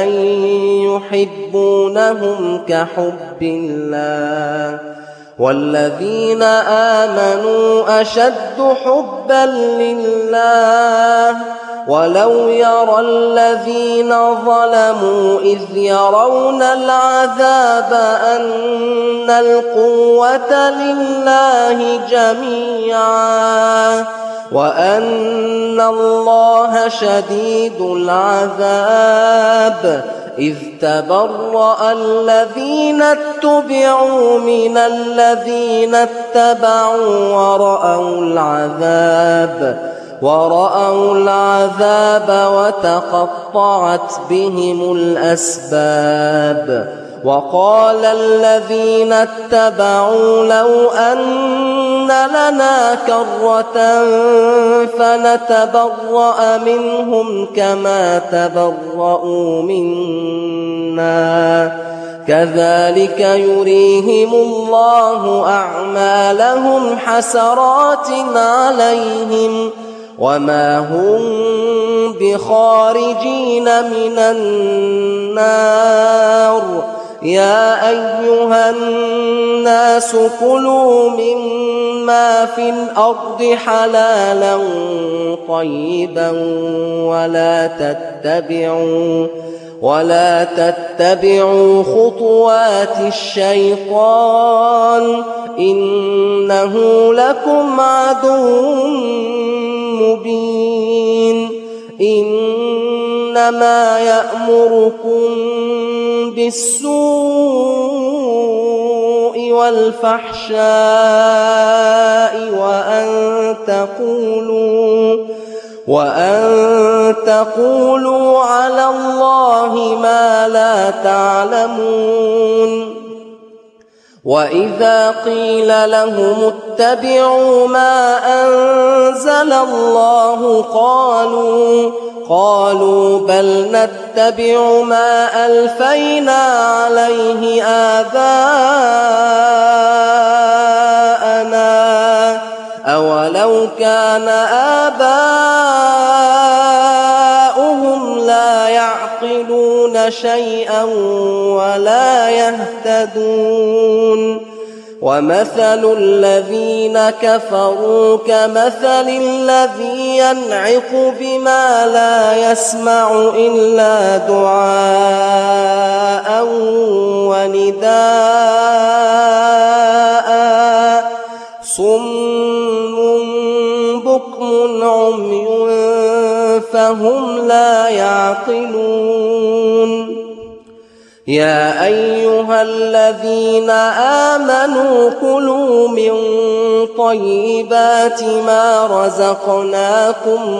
يحبونهم كحب الله والذين آمنوا أشد حبا لله ولو يرى الذين ظلموا إذ يرون العذاب أن القوة لله جميعا وأن الله شديد العذاب إذ تبرأ الذين اتبعوا من الذين اتبعوا ورأوا العذاب وتقطعت بهم الأسباب وقال الذين اتبعوا لو أن لنا كرة فنتبرأ منهم كما تبرأوا منا كذلك يريهم الله أعمالهم حسرات عليهم وما هم بخارجين من النار يا أيها الناس كلوا مما في الأرض حلالا طيبا ولا تتبعوا خطوات الشيطان إنه لكم عدو مبين إنما يأمركم بالسوء والفحشاء وأن تقولوا على الله ما لا تعلمون وإذا قيل لهم اتبعوا ما أنزل الله قالوا بل نتبع ما ألفينا عليه آباءنا أولو كان آباؤهم لا يعقلون شيئا ولا يهتدون ومثل الذين كفروا كمثل الذي ينعق بما لا يسمع إلا دعاء ونداء صم بكم عمي فهم لا يعقلون يا أيها الذين آمنوا كلوا من طيبات ما رزقناكم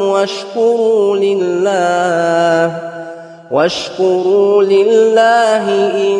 واشكروا لله إن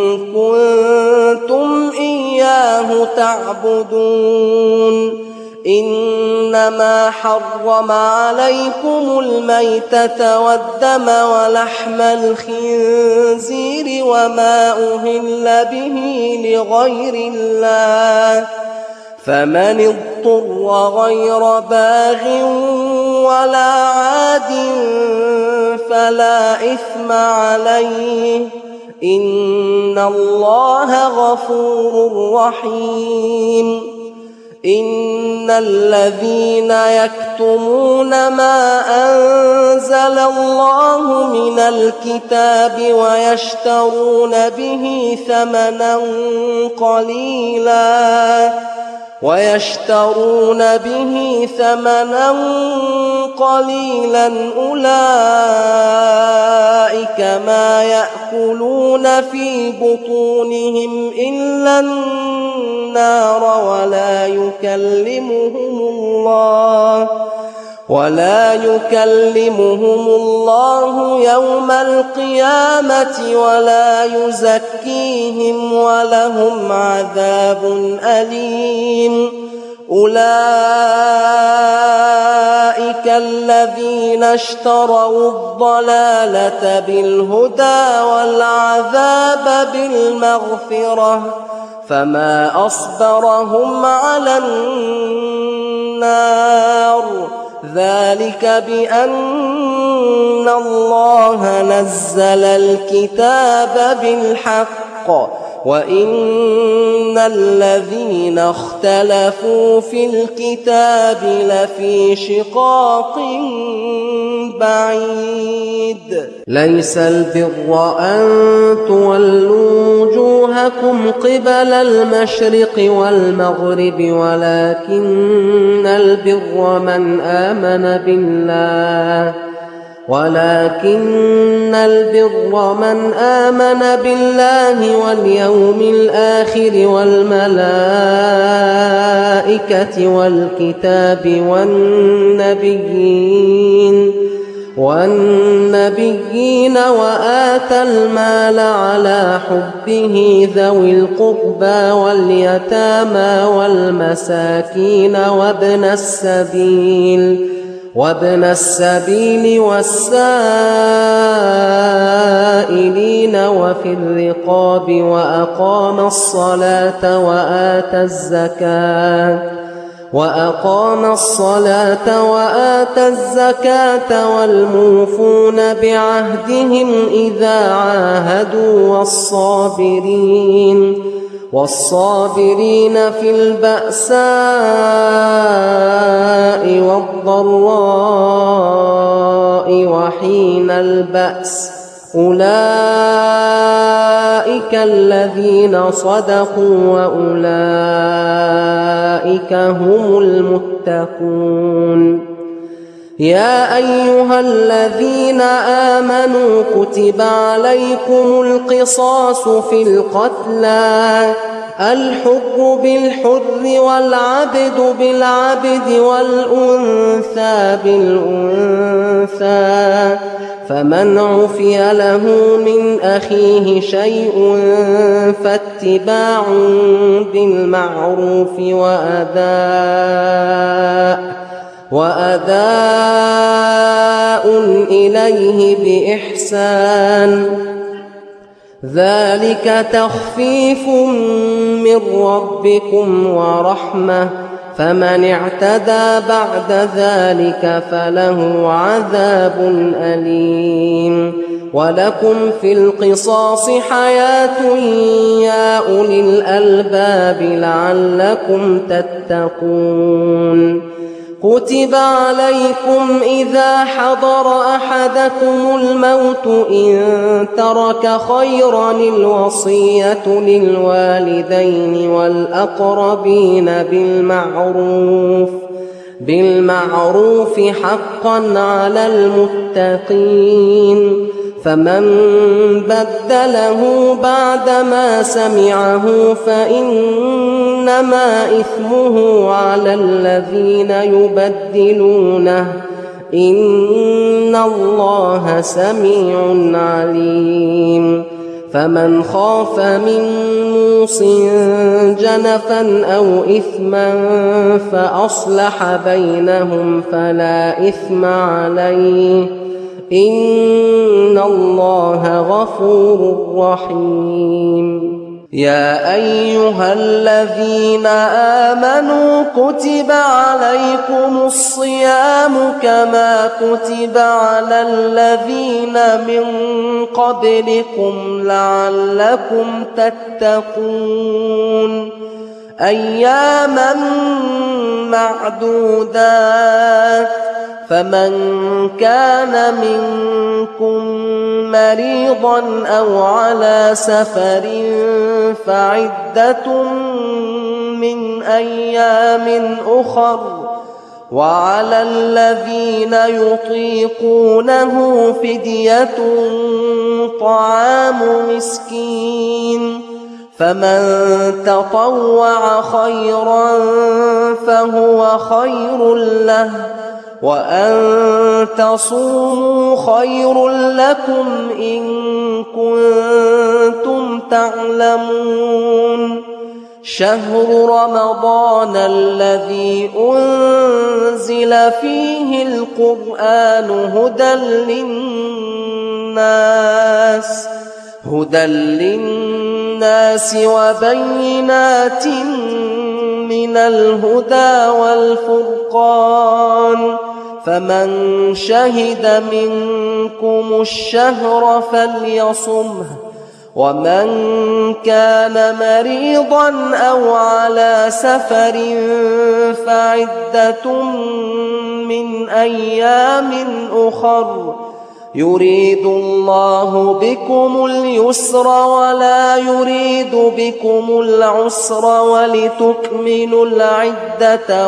كنتم إياه تعبدون إنما حرم عليكم الميتة والدم ولحم الخنزير وما أهل به لغير الله فمن اضطر غير باغ ولا عاد فلا إثم عليه إن الله غفور رحيم إن الذين يكتمون ما أنزل الله من الكتاب ويشترون به ثمنا قليلا أولئك ما يأكلون في بطونهم إلا النار ولا يكلمهم الله يوم القيامة ولا يزكيهم ولهم عذاب أليم أولئك الذين اشتروا الضلالة بالهدى والعذاب بالمغفرة فما أصبرهم على النار ذلك بأن الله نزل الكتاب بالحق وإن الذين اختلفوا في الكتاب لفي شقاق بعيد ليس البر أن تولوا وجوهكم قبل المشرق والمغرب ولكن البر من آمن بالله واليوم الآخر والملائكة والكتاب والنبيين وآتى المال على حبه ذوي القربى واليتامى والمساكين وابن السبيل والسائلين وفي الرقاب وأقام الصلاة وآتى الزكاة والموفون بعهدهم إذا عاهدوا والصابرين في البأساء والضراء وحين البأس أولئك الذين صدقوا وأولئك هم المتقون يا أيها الذين آمنوا كتب عليكم القصاص في القتلى الحر بالحر والعبد بالعبد والأنثى بالأنثى فمن عفي له من أخيه شيء فاتباع بالمعروف وأداء إليه بإحسان ذلك تخفيف من ربكم ورحمة فمن اعتدى بعد ذلك فله عذاب أليم ولكم في القصاص حياة يا أولي الألباب لعلكم تتقون كتب عليكم إذا حضر أحدكم الموت إن ترك خيرا الوصية للوالدين والأقربين بالمعروف بالمعروف حقا على المتقين. فمن بدله بعدما سمعه فإنما إثمه على الذين يبدلونه، إن الله سميع عليم. فمن خاف من موص جنفا أو إثما فأصلح بينهم فلا إثم عليه، إن الله غفور رحيم. يا أيها الذين آمنوا كتب عليكم الصيام كما كتب على الذين من قبلكم لعلكم تتقون، أياما معدودات. فمن كان منكم مريضا أو على سفر فعدة من أيام أخر، وعلى الذين يطيقونه فدية طعام مسكين، فمن تطوع خيرا فهو خير له، وأن تصوموا خير لكم إن كنتم تعلمون. شهر رمضان الذي أنزل فيه القرآن هدى للناس وبينات من الهدى والفرقان، فمن شهد منكم الشهر فليصمه، ومن كان مريضا أو على سفر فعدة من أيام أخر، يريد الله بكم اليسر ولا يريد بكم العسر، ولتكملوا العدة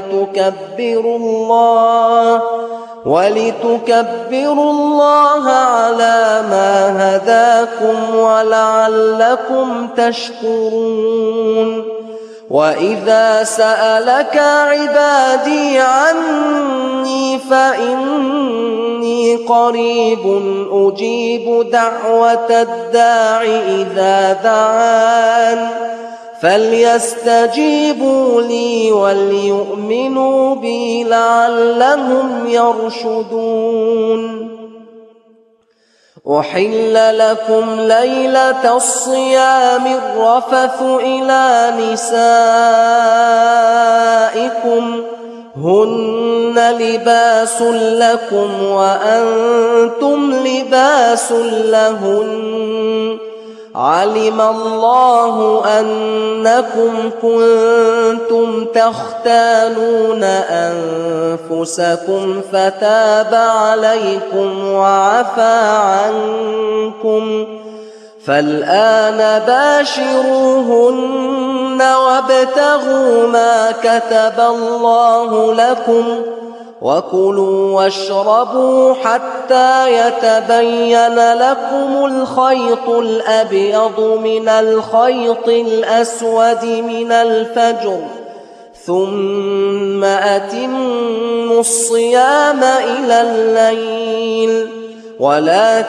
ولتكبروا الله على ما هداكم ولعلكم تشكرون. وإذا سألك عبادي عني فإني قريب أجيب دعوة الداع إذا دعان، فليستجيبوا لي وليؤمنوا بي لعلهم يرشدون. أحل لكم ليلة الصيام الرفث إلى نسائكم، هن لباس لكم وأنتم لباس لهن، علم الله أنكم كنتم تختانون أنفسكم فتاب عليكم وعفى عنكم، فالآن باشروهن وابتغوا ما كتب الله لكم، وكلوا واشربوا حتى يتبين لكم الخيط الأبيض من الخيط الأسود من الفجر، ثم أتموا الصيام إلى الليل، ولا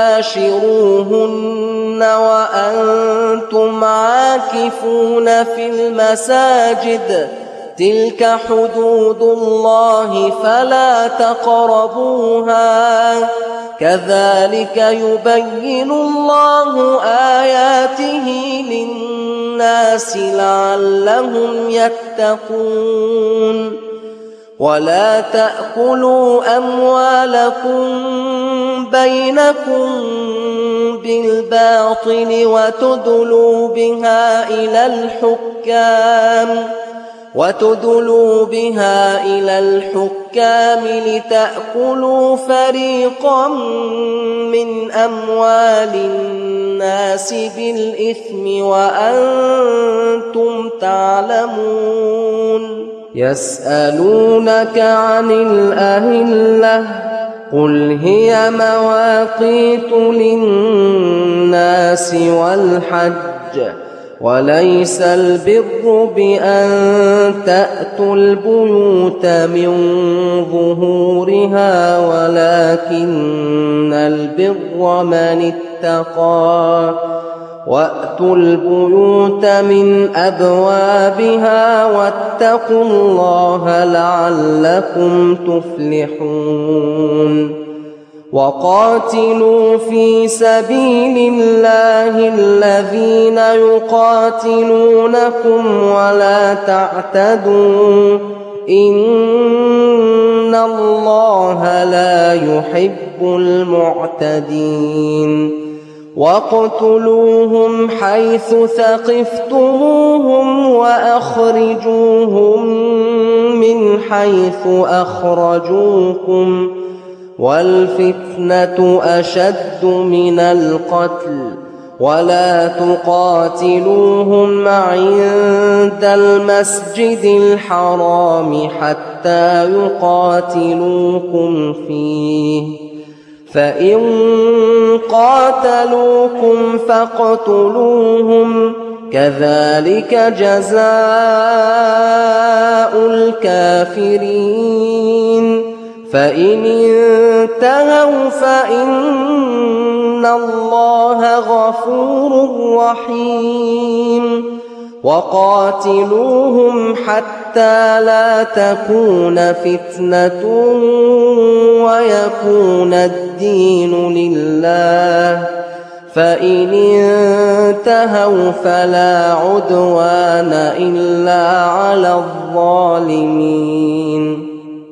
تباشروهن وأنتم عاكفون في المساجد، تلك حدود الله فلا تقربوها، كذلك يبين الله آياته للناس لعلهم يتقون. ولا تأكلوا أموالكم بينكم بالباطل وتدلوا بها إلى الحكام لتأكلوا فريقا من أموال الناس بالإثم وأنتم تعلمون. يسألونك عن الأهلة قل هي مواقيت للناس والحج وليس البر بأن تأتوا البيوت من ظهورها ولكن البر من اتقى وأتوا البيوت من أبوابها واتقوا الله لعلكم تفلحون وقاتلوا في سبيل الله الذين يقاتلونكم ولا تعتدوا إن الله لا يحب المعتدين واقتلوهم حيث ثقفتموهم وأخرجوهم من حيث أخرجوكم والفتنة أشد من القتل ولا تقاتلوهم عند المسجد الحرام حتى يقاتلوكم فيه فإن قاتلوكم فاقتلوهم كذلك جزاء الكافرين فإن انتهوا فإن الله غفور رحيم وقاتلوهم حتى لا تكون فتنة ويكون الدين لله فإن انتهوا فلا عدوان إلا على الظالمين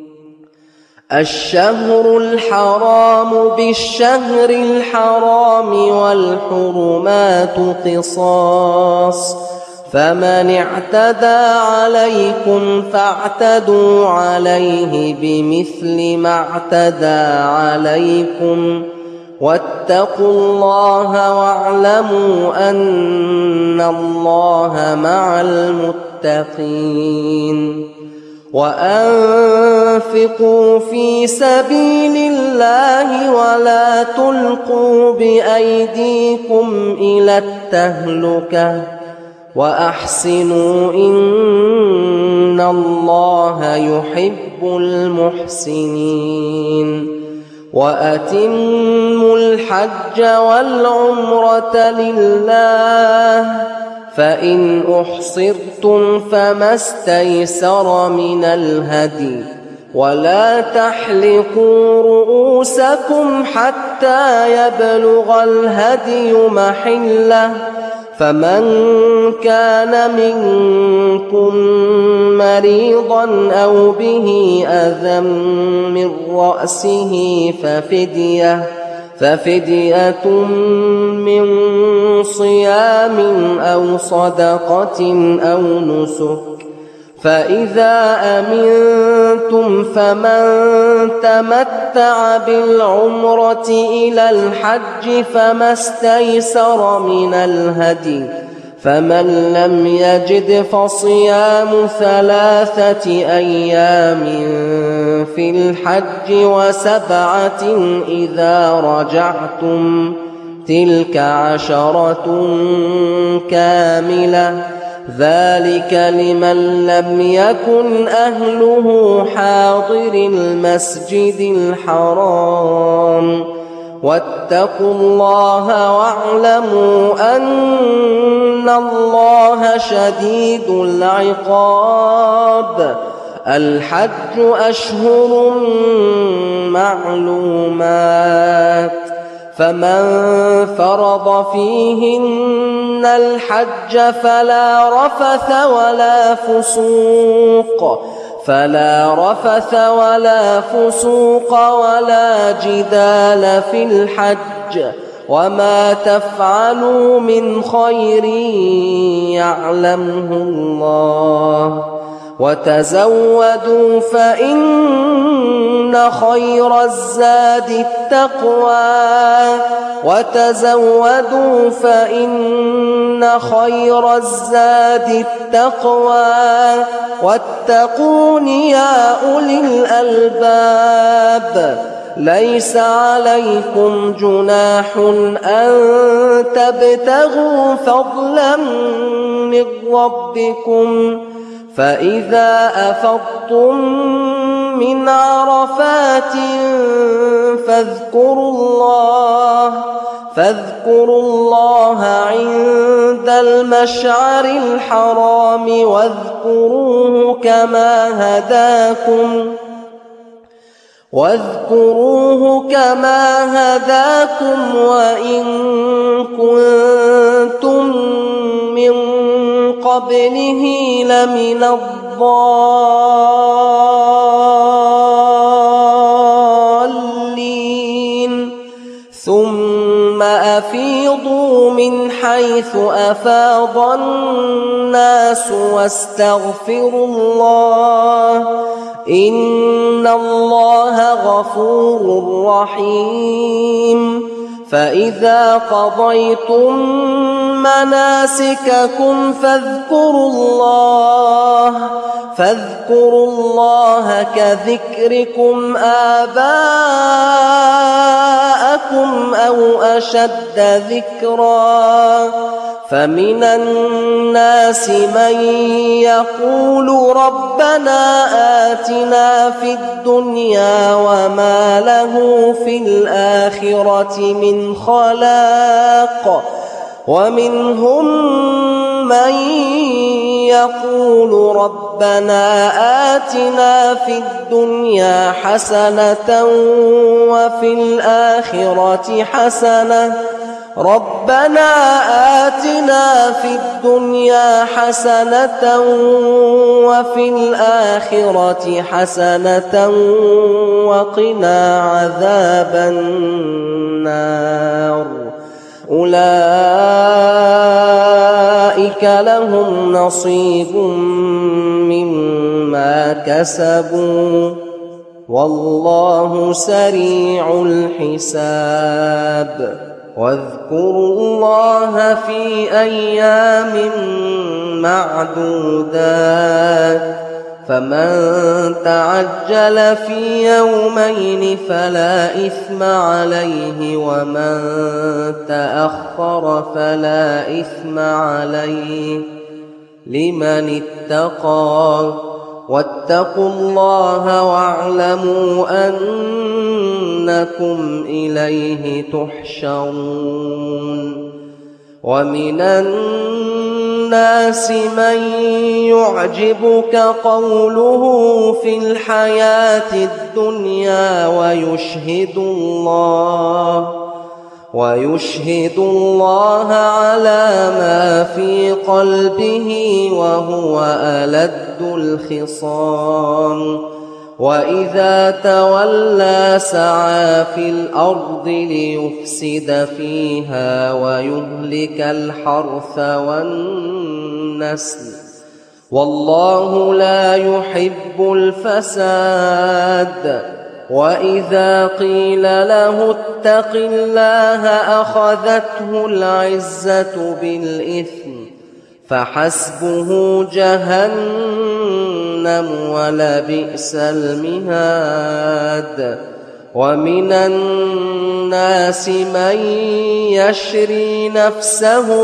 الشهر الحرام بالشهر الحرام والحرمات قصاص فمن اعتدى عليكم فاعتدوا عليه بمثل ما اعتدى عليكم واتقوا الله واعلموا أن الله مع المتقين وأنفقوا في سبيل الله ولا تلقوا بأيديكم إلى التهلكة وأحسنوا إن الله يحب المحسنين وأتموا الحج والعمرة لله فإن أحصرتم فما استيسر من الهدي ولا تحلقوا رؤوسكم حتى يبلغ الهدي محله فمن كان منكم مريضا أو به أذى من رأسه ففدية من صيام أو صدقة أو نسك فإذا أمنتم فمن تمتع بالعمرة إلى الحج فما استيسر من الهدي فمن لم يجد فصيام 3 أيام في الحج و7 إذا رجعتم تلك 10 كاملة ذلك لمن لم يكن أهله حاضر المسجد الحرام واتقوا الله واعلموا أن الله شديد العقاب الحج أشهر معلومات فمن فرض فيهن الحج فلا رفث ولا فسوق ولا جدال في الحج وما تفعلوا من خير يعلمه الله وتزودوا فإن خير الزاد التقوى وتزودوا فإن خير الزاد التقوى واتقون يا أولي الألباب ليس عليكم جناح أن تبتغوا فضلا من ربكم فإذا أفضتم من عرفات فاذكروا الله عند المشعر الحرام واذكروه كما هداكم وإن كنتم من قبله لمن الضالين ثم أفيضوا من حيث أفاض الناس واستغفروا الله إن الله غفور رحيم فإذا قضيتم مناسككم فاذكروا الله كذكركم آباءكم أو أشد ذكرا فمن الناس من يقول ربنا آتنا في الدنيا وما له في الآخرة من خلاق ومنهم من يقول ربنا آتنا في الدنيا حسنة وفي الآخرة حسنة ربنا آتنا في الدنيا حسنة وفي الآخرة حسنة وقنا عذاب النار أولئك لهم نصيب مما كسبوا والله سريع الحساب واذكروا الله في أيام معدودات فمن تعجل في يومين فلا إثم عليه ومن تأخر فلا إثم عليه لمن اتقى واتقوا الله واعلموا أنكم إليه تحشرون ومن الناس من يعجبك قوله في الحياة الدنيا ويشهد الله على ما في قلبه وهو ألد الخصام وإذا تولى سعى في الأرض ليفسد فيها ويهلك الحرث والنسل والله لا يحب الفساد وإذا قيل له اتق الله أخذته العزة بالإثم فحسبه جهنم ولبئس المهاد ومن الناس من يشري نفسه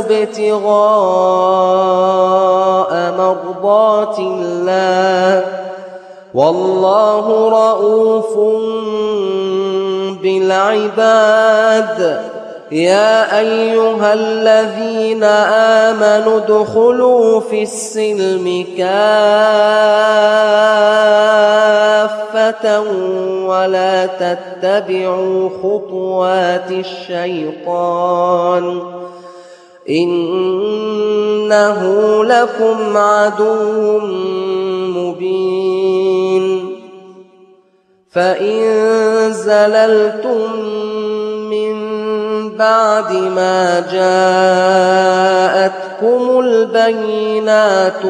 ابتغاء مرضات الله والله رؤوف بالعباد يا أيها الذين آمنوا ادخلوا في السلم كافة ولا تتبعوا خطوات الشيطان إنه لكم عدو مبين فإن زللتم من بعد ما جاءتكم البينات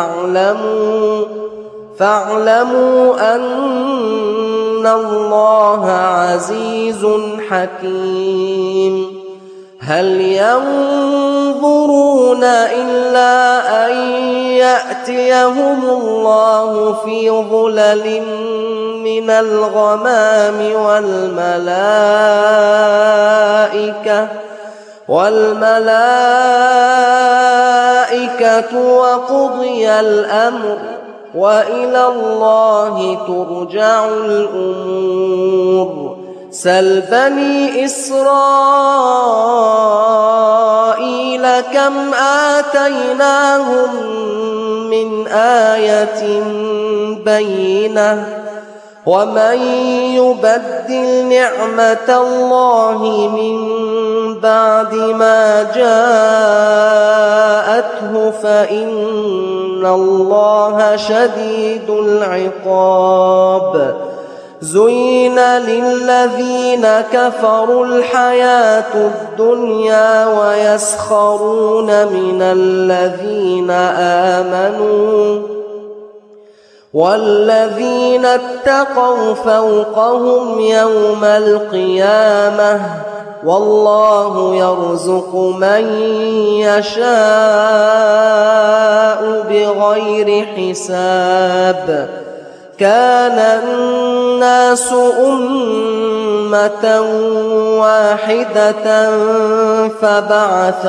فاعلموا أن الله عزيز حكيم هل ينظرون إلا أن يأتيهم الله في ظلل من الغمام والملائكة وقضي الأمر وإلى الله ترجع الأمور سل بني إسرائيل كم آتيناهم من آية بينة ومن يبدل نعمة الله من بعد ما جاءته فإن الله شديد العقاب زين للذين كفروا الحياة الدنيا ويسخرون من الذين آمنوا والذين اتقوا فوقهم يوم القيامة والله يرزق من يشاء بغير حساب كان الناس أمة واحدة فبعث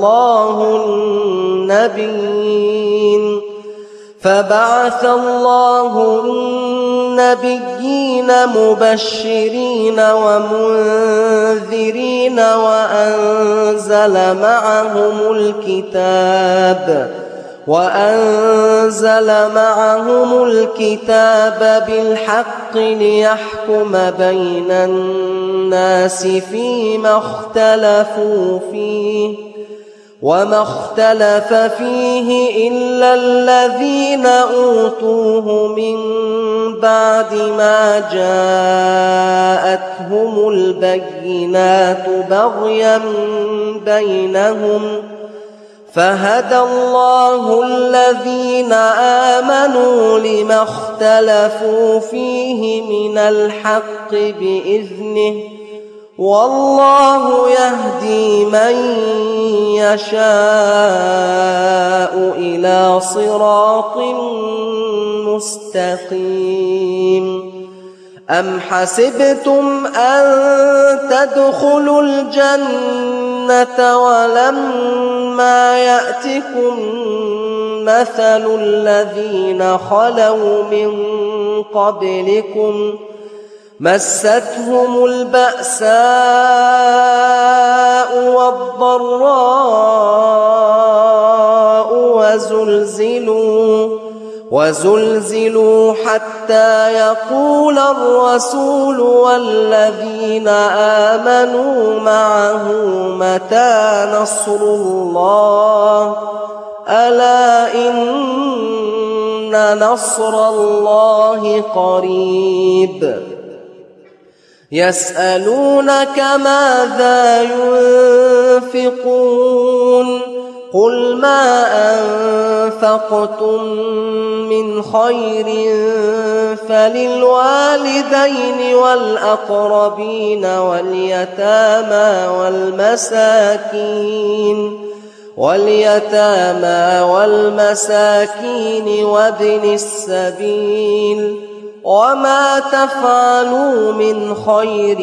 الله النبيين مبشرين ومنذرين وأنزل معهم الكتاب بالحق ليحكم بين الناس فيما اختلفوا فيه وما اختلف فيه إلا الذين أوتوه من بعد ما جاءتهم البينات بغيا بينهم فهدى الله الذين آمنوا لما اختلفوا فيه من الحق بإذنه والله يهدي من يشاء إلى صراط مستقيم أم حسبتم أن تدخلوا الجنة ولما يأتكم مثل الذين خلوا من قبلكم مستهم البأساء والضراء وزلزلوا حتى يقول الرسول والذين آمنوا معه متى نصر الله ألا إن نصر الله قريب يسألونك ماذا ينفقون قل ما أنفقتم من خير فللوالدين والأقربين واليتامى والمساكين وابن السبيل وما تفعلوا من خير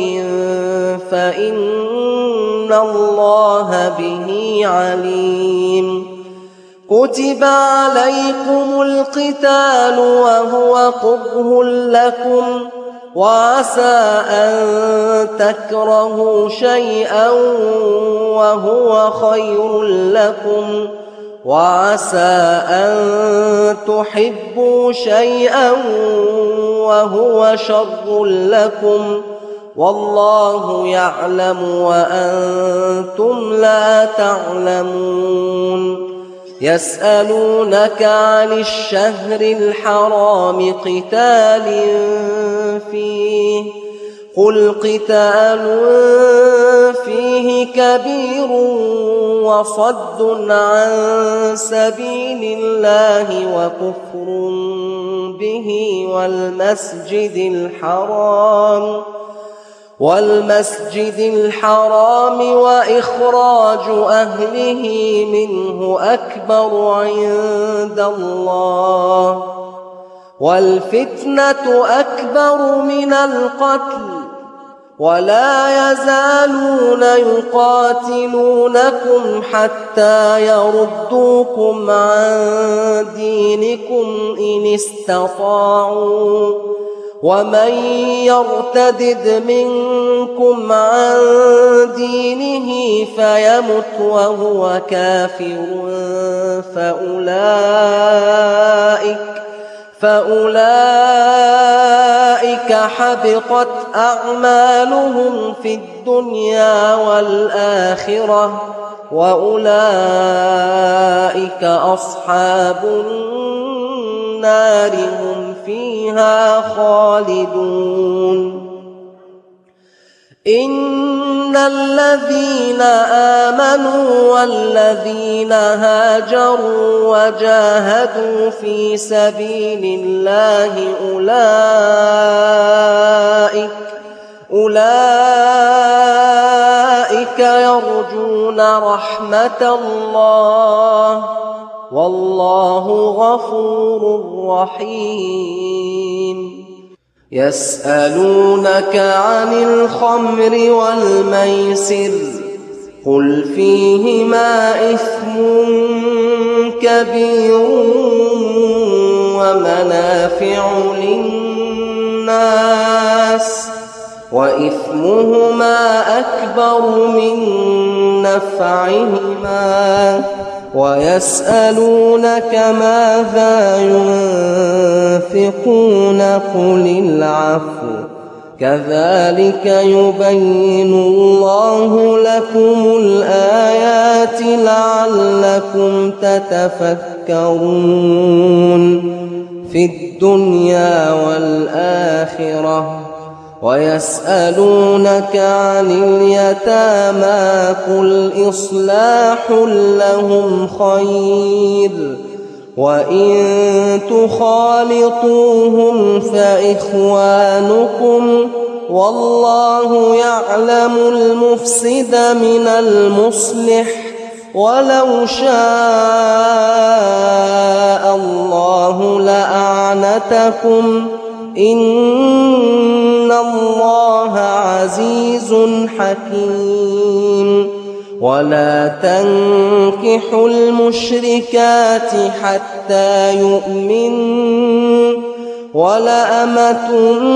فإن الله به عليم كتب عليكم القتال وهو كره لكم وعسى أن تكرهوا شيئا وهو خير لكم وعسى أن تحبوا شيئا وهو شر لكم والله يعلم وأنتم لا تعلمون يسألونك عن الشهر الحرام قتال فيه قل قتال فيه كبير وصد عن سبيل الله وكفر به والمسجد الحرام وإخراج أهله منه أكبر عند الله والفتنة أكبر من القتل ولا يزالون يقاتلونكم حتى يردوكم عن دينكم إن استطاعوا ومن يرتدد منكم عن دينه فيمت وهو كافر فأولئك حبطت أعمالهم في الدنيا والآخرة وأولئك أصحاب النار هم فيها خالدون إن الذين آمنوا والذين هاجروا وجاهدوا في سبيل الله أولئك يرجون رحمة الله والله غفور رحيم يسألونك عن الخمر والميسر قل فيهما إثم كبير ومنافع للناس وإثمهما أكبر من نفعهما ويسألونك ماذا ينفقون قل العفو كذلك يبين الله لكم الآيات لعلكم تتفكرون في الدنيا والآخرة ويسألونك عن اليتامى قل إصلاح لهم خير وإن تخالطوهم فإخوانكم والله يعلم المفسد من المصلح ولو شاء الله لأعنتكم إن الله عزيز حكيم ولا تنكحوا المشركات حتى يؤمنوا ولأمة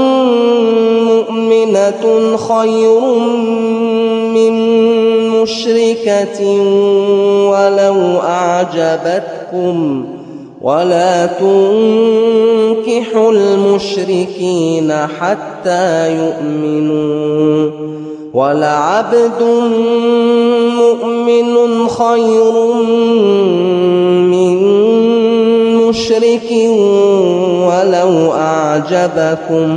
مؤمنة خير من مشركة ولو أعجبتكم ولا تنكحوا المشركين حتى يؤمنوا ولعبد مؤمن خير من مشرك ولو أعجبكم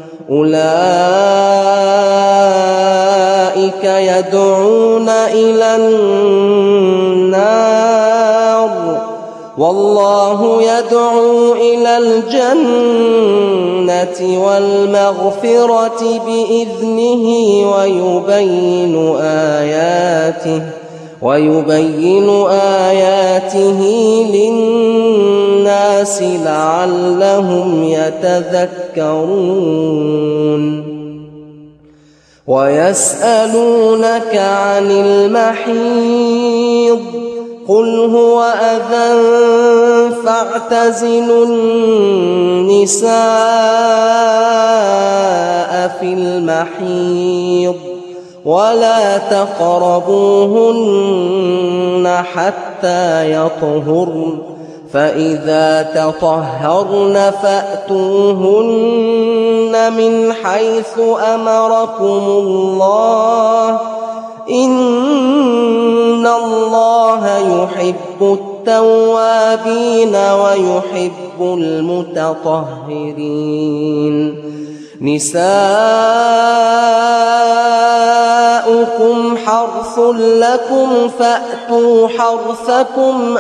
أولئك يدعون إلى النار والله يدعو إلى الجنة والمغفرة بإذنه ويبين آياته للناس لعلهم يتذكرون ويسألونك عن المحيض قل هو أذى فاعتزلوا النساء في المحيض ولا تقربوهن حتى يطهرن فإذا تطهرن فأتوهن من حيث أمركم الله إن الله يحب التوابين ويحب المتطهرين نساؤكم حرث لكم فأتوا حرثكم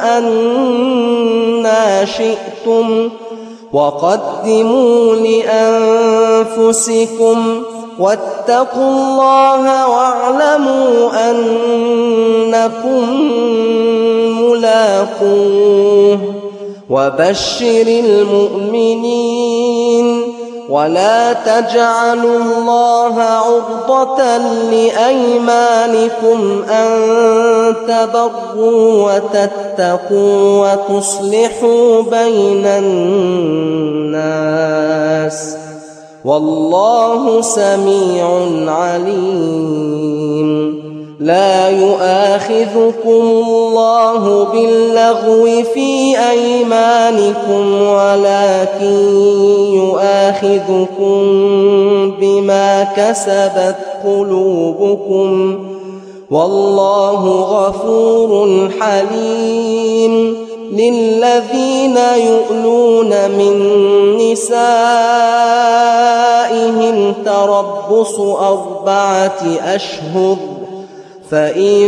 أنى شئتم وقدموا لأنفسكم واتقوا الله واعلموا أنكم ملاقوه وبشر المؤمنين ولا تجعلوا الله عرضة لأيمانكم أن تبروا وتتقوا وتصلحوا بين الناس والله سميع عليم. لا يؤاخذكم الله باللغو في أيمانكم ولكن يؤاخذكم بما كسبت قلوبكم والله غفور حليم. للذين يؤلون من نسائهم تربص 4 أشهر فإن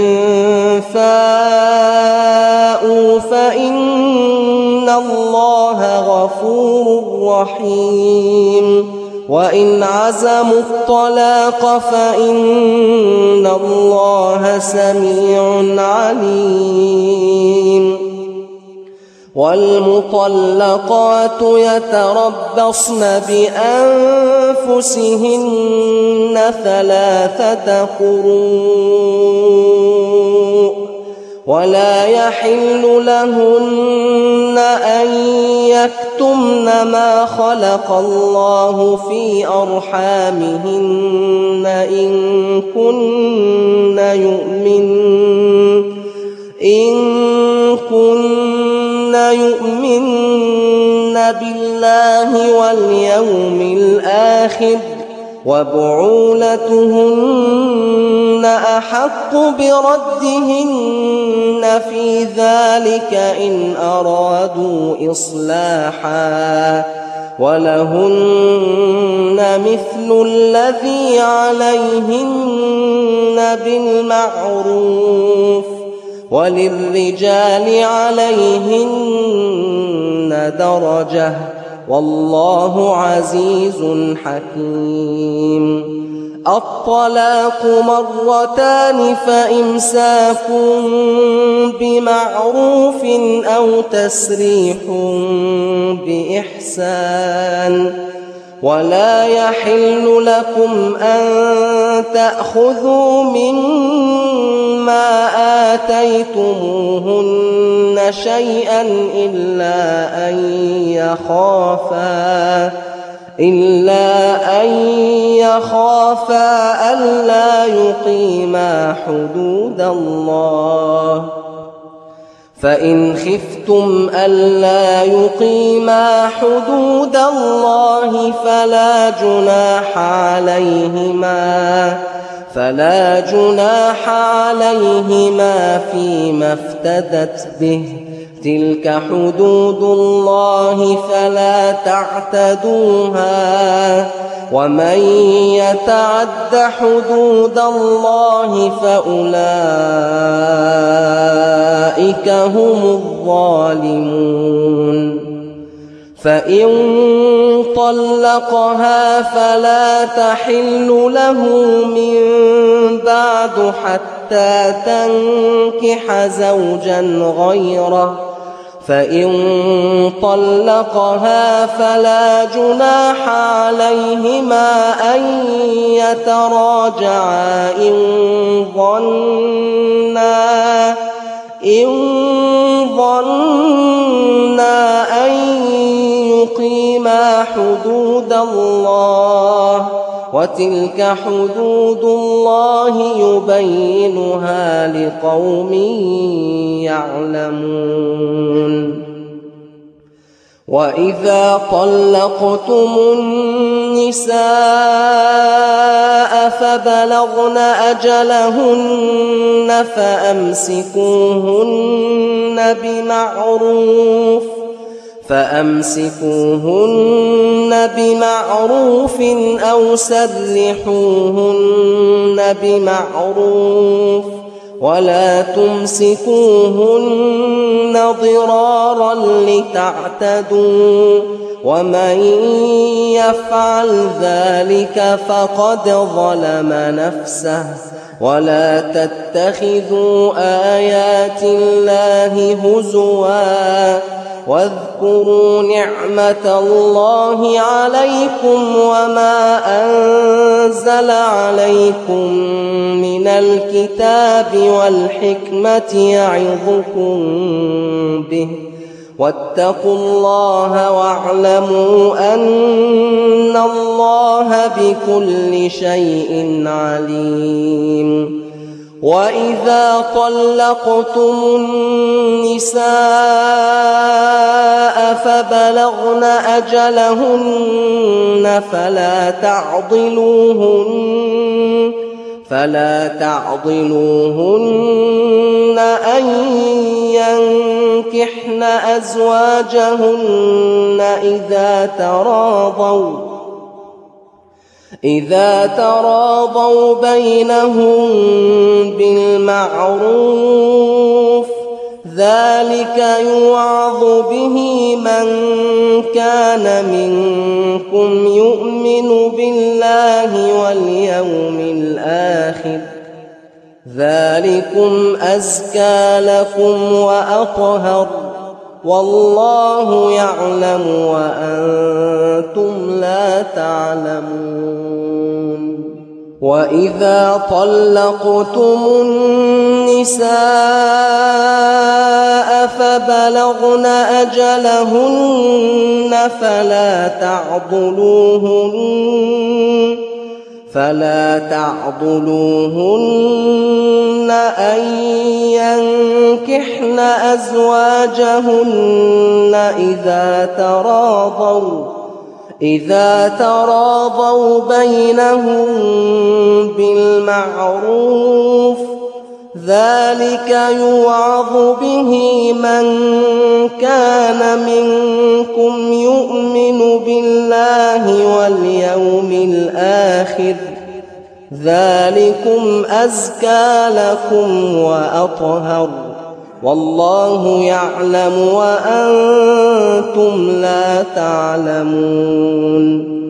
فاءوا فإن الله غفور رحيم. وإن عزموا الطلاق فإن الله سميع عليم. والمطلقات يتربصن بأنفسهن 3 قروء ولا يحل لهن أن يكتمن ما خلق الله في أرحامهن إن كن يؤمن بالله واليوم الآخر وبعولتهن أحق بردهن في ذلك إن أرادوا إصلاحا ولهن مثل الذي عليهن بالمعروف وللرجال عليهن درجة والله عزيز حكيم. الطلاق 2 فإمساك بمعروف أو تسريح بإحسان ولا يحل لكم أن تأخذوا مما آتيتموهن شيئا إلا أن يخافا ألا يقيما حدود الله فإن خفتم ألا يقيما حدود الله فلا جناح عليهما فيما افتدت به تلك حدود الله فلا تعتدوها ومن يتعد حدود الله فأولئك هم الظالمون. فإن طلقها فلا تحل له من بعد حتى تنكح زوجا غيره فإن طلقها فلا جناح عليهما أن يتراجعا إن ظنا أن يقيما حدود الله وتلك حدود الله يبينها لقوم يعلمون. وإذا طلقتم النساء فبلغن أجلهن فأمسكوهن بمعروف أو سرحوهن بمعروف ولا تمسكوهن ضرارا لتعتدوا ومن يفعل ذلك فقد ظلم نفسه ولا تتخذوا آيات الله هزوا واذكروا نعمة الله عليكم وما أنزل عليكم من الكتاب والحكمة يعظكم به واتقوا الله واعلموا أن الله بكل شيء عليم. وإذا طلقتم النساء فبلغن أجلهن فلا تعضلوهن أن ينكحن أزواجهن إذا تراضوا بينهم بالمعروف ذلك يوعظ به من كان منكم يؤمن بالله واليوم الآخر ذلكم أزكى لكم وأطهر والله يعلم وأنتم لا تعلمون. وإذا طلقتم النساء فبلغن أجلهن فلا تعضلوهن أن ينكحن أزواجهن إذا تراضوا بينهم بالمعروف ذلك يوعظ به من كان منكم يؤمن بالله واليوم الآخر ذلكم أزكى لكم وأطهر والله يعلم وأنتم لا تعلمون.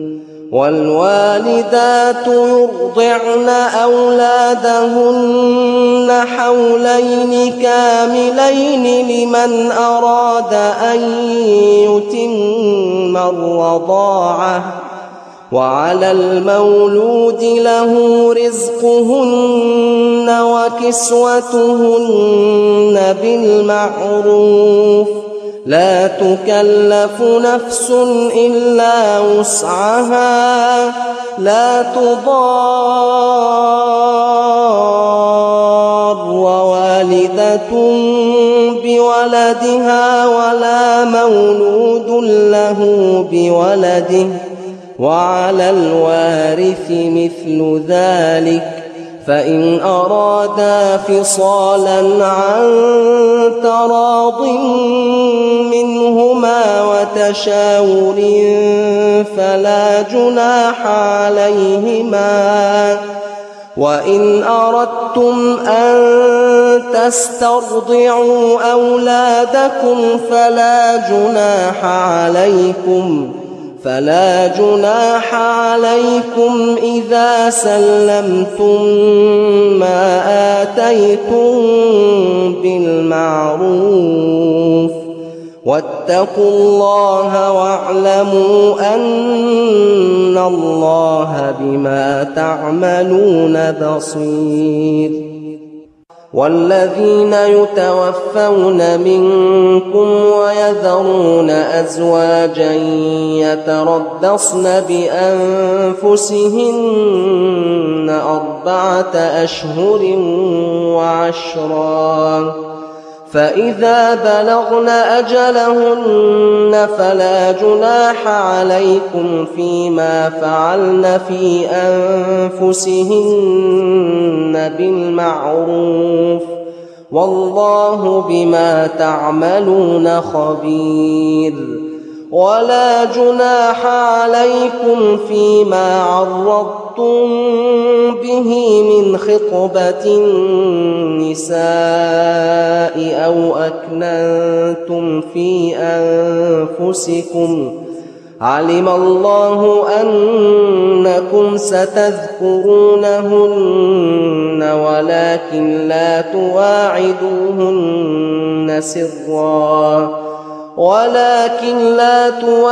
والوالدات يرضعن أولادهن حولين كاملين لمن أراد أن يتم الرضاعة وعلى المولود له رزقهن وكسوتهن بالمعروف لا تكلف نفس إلا وسعها لا تضار والدة بولدها ولا مولود له بولده وعلى الوارث مثل ذلك فإن أرادا فصالا عن تراض منهما وتشاور فلا جناح عليهما. وإن أردتم أن تسترضعوا أولادكم فلا جناح عليكم إذا سلمتم ما آتيتم بالمعروف واتقوا الله واعلموا أن الله بما تعملون بصير. والذين يتوفون منكم ويذرون أزواجا يتربصن بأنفسهن 4 أشهر وعشرا فإذا بلغن أجلهن فلا جناح عليكم فيما فعلن في أنفسهن بالمعروف والله بما تعملون خبير. ولا جناح عليكم فيما عرضتم به من خطبة النساء أو أكننتم في أنفسكم علم الله أنكم ستذكرونهن ولكن لا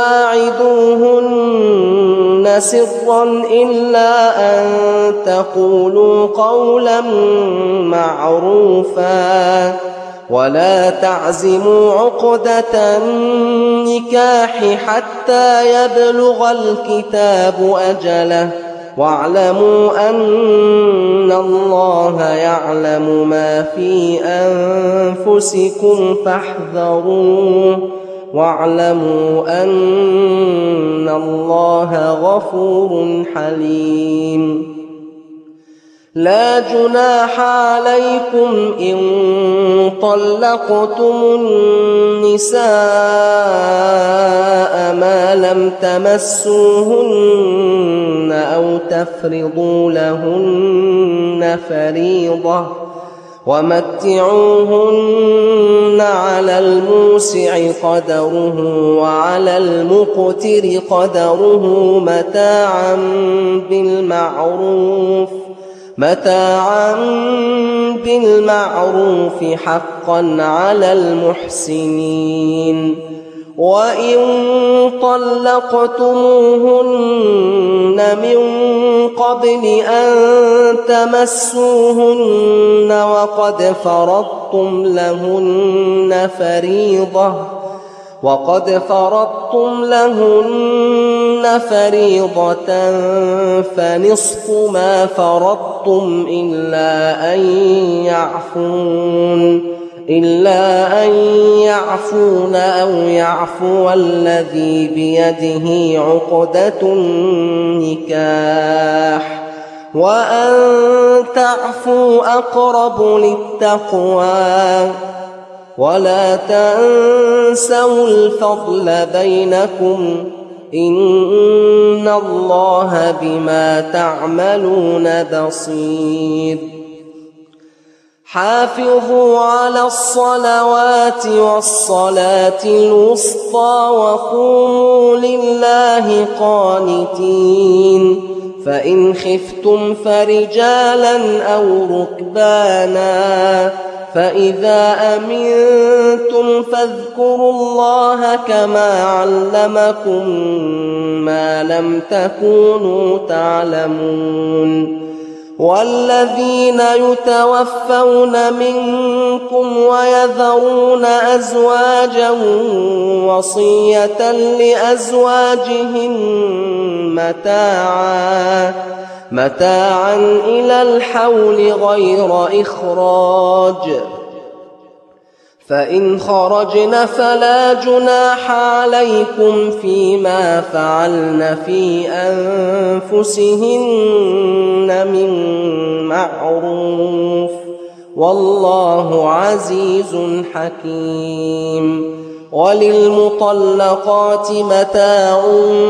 تواعدوهن سرا إلا أن تقولوا قولا معروفا ولا تعزموا عقدة النكاح حتى يبلغ الكتاب أجله واعلموا أن الله يعلم ما في أنفسكم فاحذروه واعلموا أن الله غفور حليم. لا جناح عليكم إن طلقتم النساء ما لم تمسوهن أو تفرضوا لهن فريضة ومتعوهن على الموسع قدره وعلى المقتر قدره متاعا بالمعروف حقا على المحسنين. وإن طلقتموهن من قبل أن تمسوهن وقد فرضتم لهن فريضة فنصف ما فرضتم إلا أن يعفون أو يعفو الذي بيده عقدة النكاح وأن تعفوا أقرب للتقوى ولا تنسوا الفضل بينكم إن الله بما تعملون بصير. حافظوا على الصلوات والصلاة الوسطى وقوموا لله قانتين. فإن خفتم فرجالا أو ركبانا فإذا أمنتم فاذكروا الله كما علمكم ما لم تكونوا تعلمون. والذين يتوفون منكم ويذرون أزواجا وصية لأزواجهم متاعا إلى الحول غير إخراج فإن خرجن فلا جناح عليكم فيما فعلن في أنفسهن من معروف والله عزيز حكيم. وللمطلقات متاع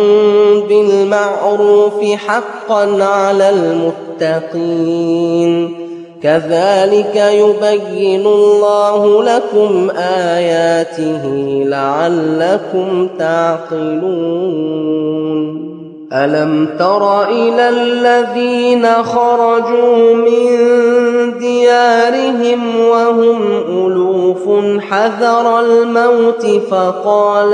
بالمعروف حقا على المتقين. كذلك يبين الله لكم آياته لعلكم تعقلون. ألم تر إلى الذين خرجوا من ديارهم وهم ألوف حذر الموت فقال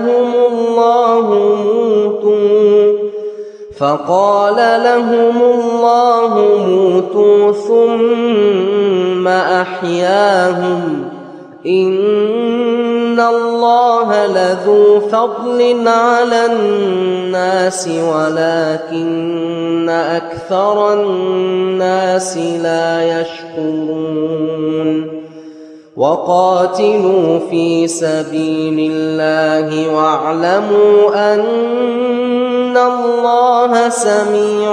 لهم الله موتوا ثم أحياهم إن الله لذو فضل على الناس ولكن أكثر الناس لا يشكرون. وقاتلوا في سبيل الله واعلموا أن الله سميع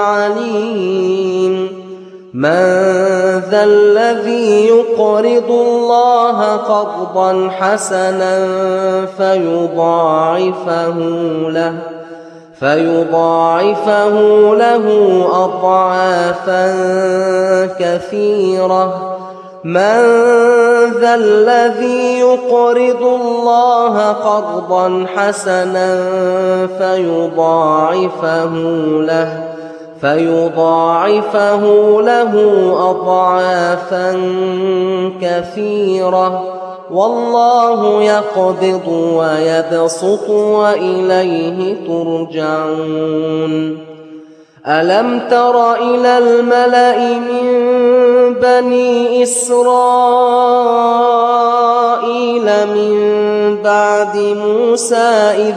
عليم. من ذا الذي يقرض الله قرضا حسنا فيضاعفه له أضعافا كثيرة. من ذا الذي يقرض الله قرضا حسنا فيضاعفه له أضعافا كثيرة والله يقبض ويبسط وإليه ترجعون ألم تر إلى الملأ من بني إسرائيل من بعد موسى إذ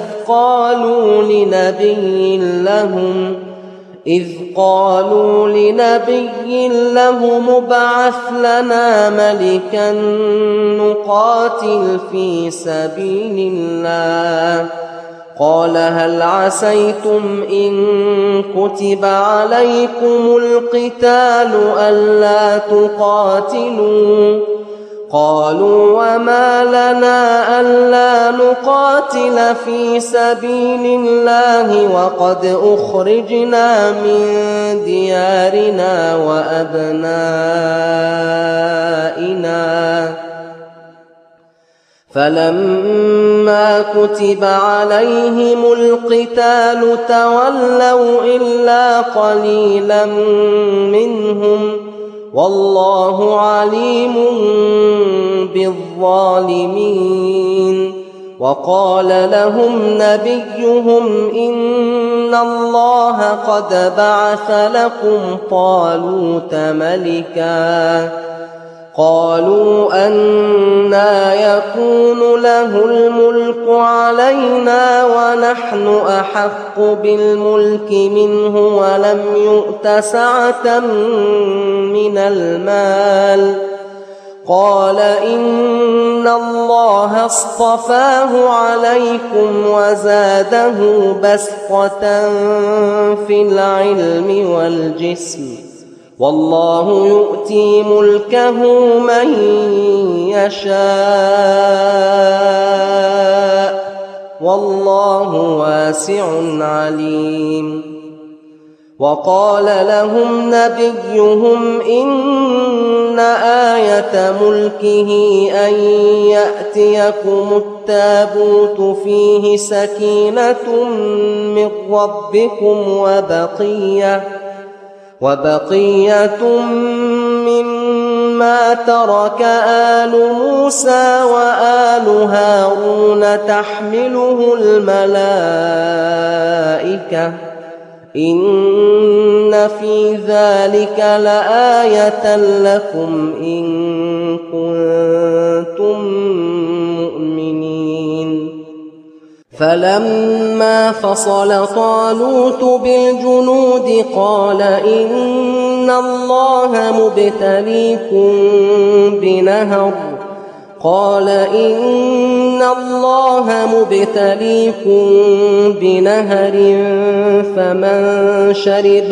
قالوا لنبي لهم ابعث لنا ملكا نقاتل في سبيل الله قال هل عسيتم إن كتب عليكم القتال ألا تقاتلوا قالوا وما لنا ألا نقاتل في سبيل الله وقد أخرجنا من ديارنا وأبنائنا فلما كتب عليهم القتال تولوا إلا قليلا منهم والله عليم بالظالمين وقال لهم نبيهم إن الله قد بعث لكم طالوت ملكا قالوا أنى يكون له الملك علينا ونحن أحق بالملك منه ولم يؤت سعة من المال قال إن الله اصطفاه عليكم وزاده بسطة في العلم والجسم والله يؤتي ملكه من يشاء والله واسع عليم وقال لهم نبيهم إن آية ملكه أن يأتيكم التابوت فيه سكينة من ربكم وبقية مما ترك آل موسى وآل هارون تحمله الملائكة إن في ذلك لآية لكم إن كنتم مؤمنين فلما فصل طالوت بالجنود قال إن الله مبتليكم بنهر فمن شرب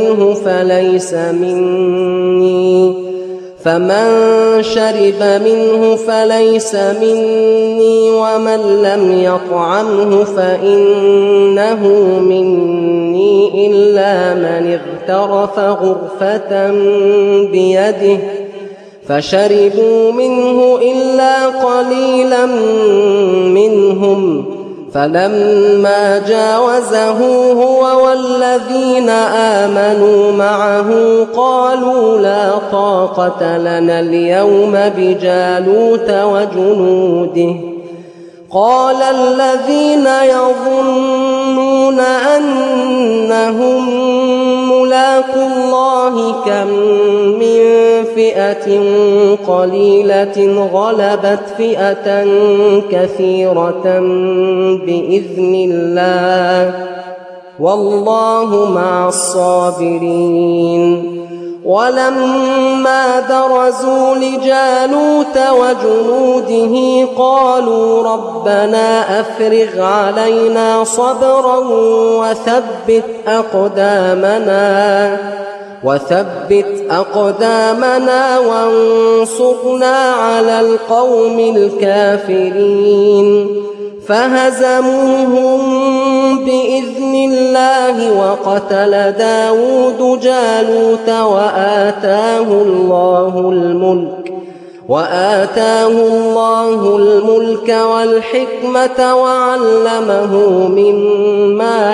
منه فليس مني ومن لم يطعمه فإنه مني إلا من اغترف غرفة بيده فشربوا منه إلا قليلا منهم فلما جاوزه هو والذين آمنوا معه قالوا لا طاقة لنا اليوم بجالوت وجنوده قال الذين يظنون أنهم ملاقو الله كم من فئة قليلة غلبت فئة كثيرة بإذن الله والله مع الصابرين ولما برزوا لجالوت وجنوده قالوا ربنا أفرغ علينا صبرا وثبت أقدامنا وانصرنا على القوم الكافرين فهزموهم بإذن الله وقتل داود جالوت وآتاه الله الملك والحكمة وعلمه مما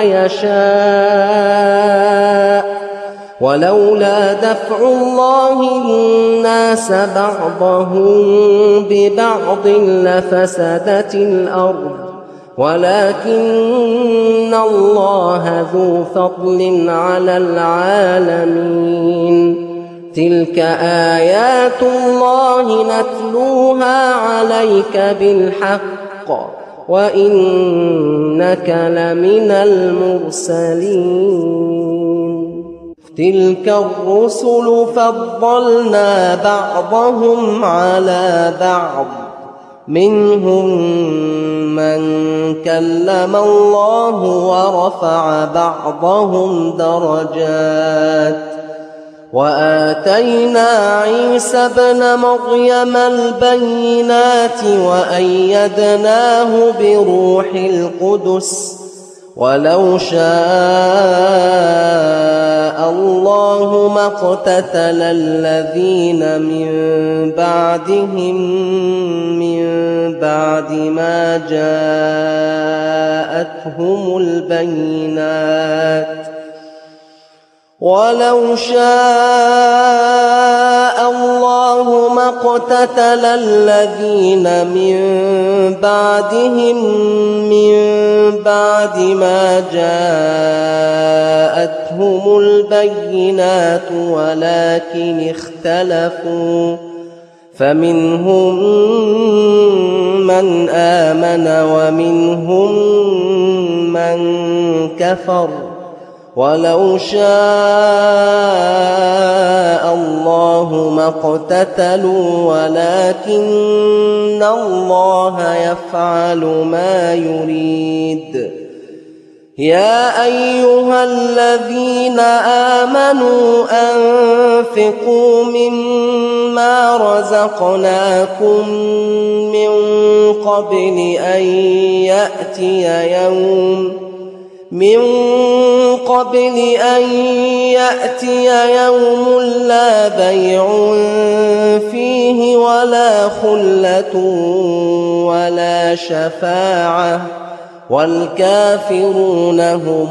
يشاء ولولا دفع الله الناس بعضهم ببعض لفسدت الأرض ولكن الله ذو فضل على العالمين تلك آيات الله نتلوها عليك بالحق وإنك لمن المرسلين تلك الرسل فضلنا بعضهم على بعض منهم من كلم الله ورفع بعضهم درجات وآتينا عيسى ابن مريم البينات وأيدناه بروح القدس ولو شاء الله ما اقتتل الذين من بعدهم من بعد ما جاءتهم البينات ولو شاء الله ما اقتتل الذين من بعدهم من بعد ما جاءتهم البينات ولكن اختلفوا فمنهم من آمن ومنهم من كفر ولو شاء الله ما اقتتلوا ولكن الله يفعل ما يريد يا أيها الذين آمنوا أنفقوا مما رزقناكم من قبل أن يأتي يوم لا بيع فيه ولا خلة ولا شفاعة والكافرون هم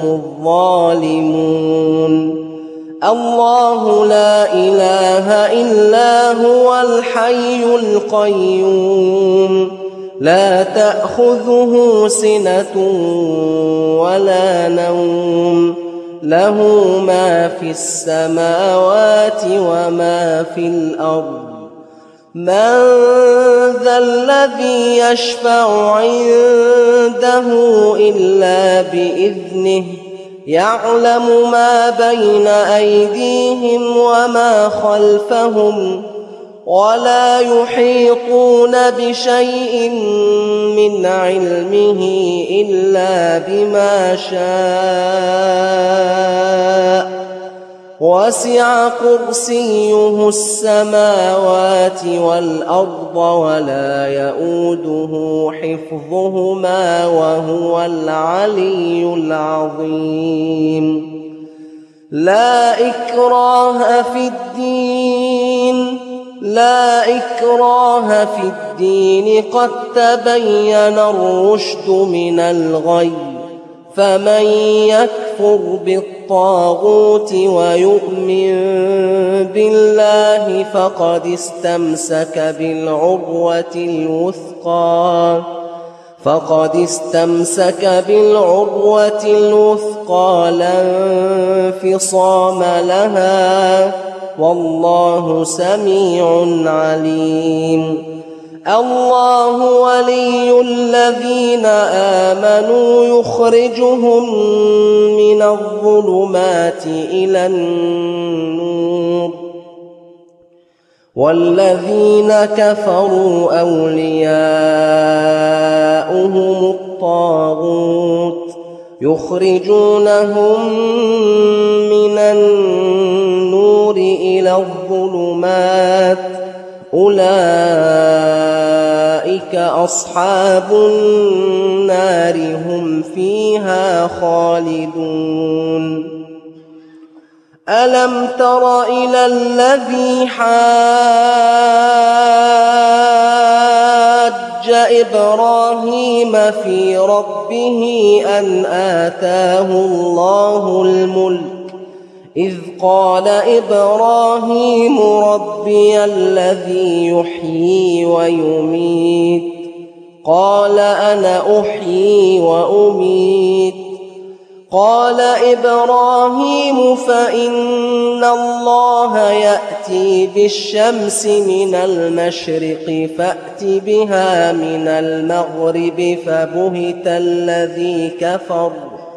الظالمون الله لا إله إلا هو الحي القيوم لا تأخذه سنة ولا نوم له ما في السماوات وما في الأرض من ذا الذي يشفع عنده إلا بإذنه يعلم ما بين أيديهم وما خلفهم ولا يحيطون بشيء من علمه إلا بما شاء وسع كرسيه السماوات والأرض ولا يؤوده حفظهما وهو العلي العظيم لا إكراه في الدين قد تبين الرشد من الغي فمن يكفر بالطاغوت ويؤمن بالله فقد استمسك بالعروة الوثقى لا انفصام لها والله سميع عليم الله ولي الذين آمنوا يخرجهم من الظلمات إلى النور والذين كفروا أولياؤهم الطاغوت يخرجونهم من النور إلى الظلمات أولئك أصحاب النار هم فيها خالدون ألم تر إلى الذي حاج إبراهيم في ربه أن آتاه الله الملك إذ قال إبراهيم ربي الذي يحيي ويميت قال أنا أحيي وأميت قال إبراهيم فإن الله يأتي بالشمس من المشرق فأت بها من المغرب فبهت الذي كفر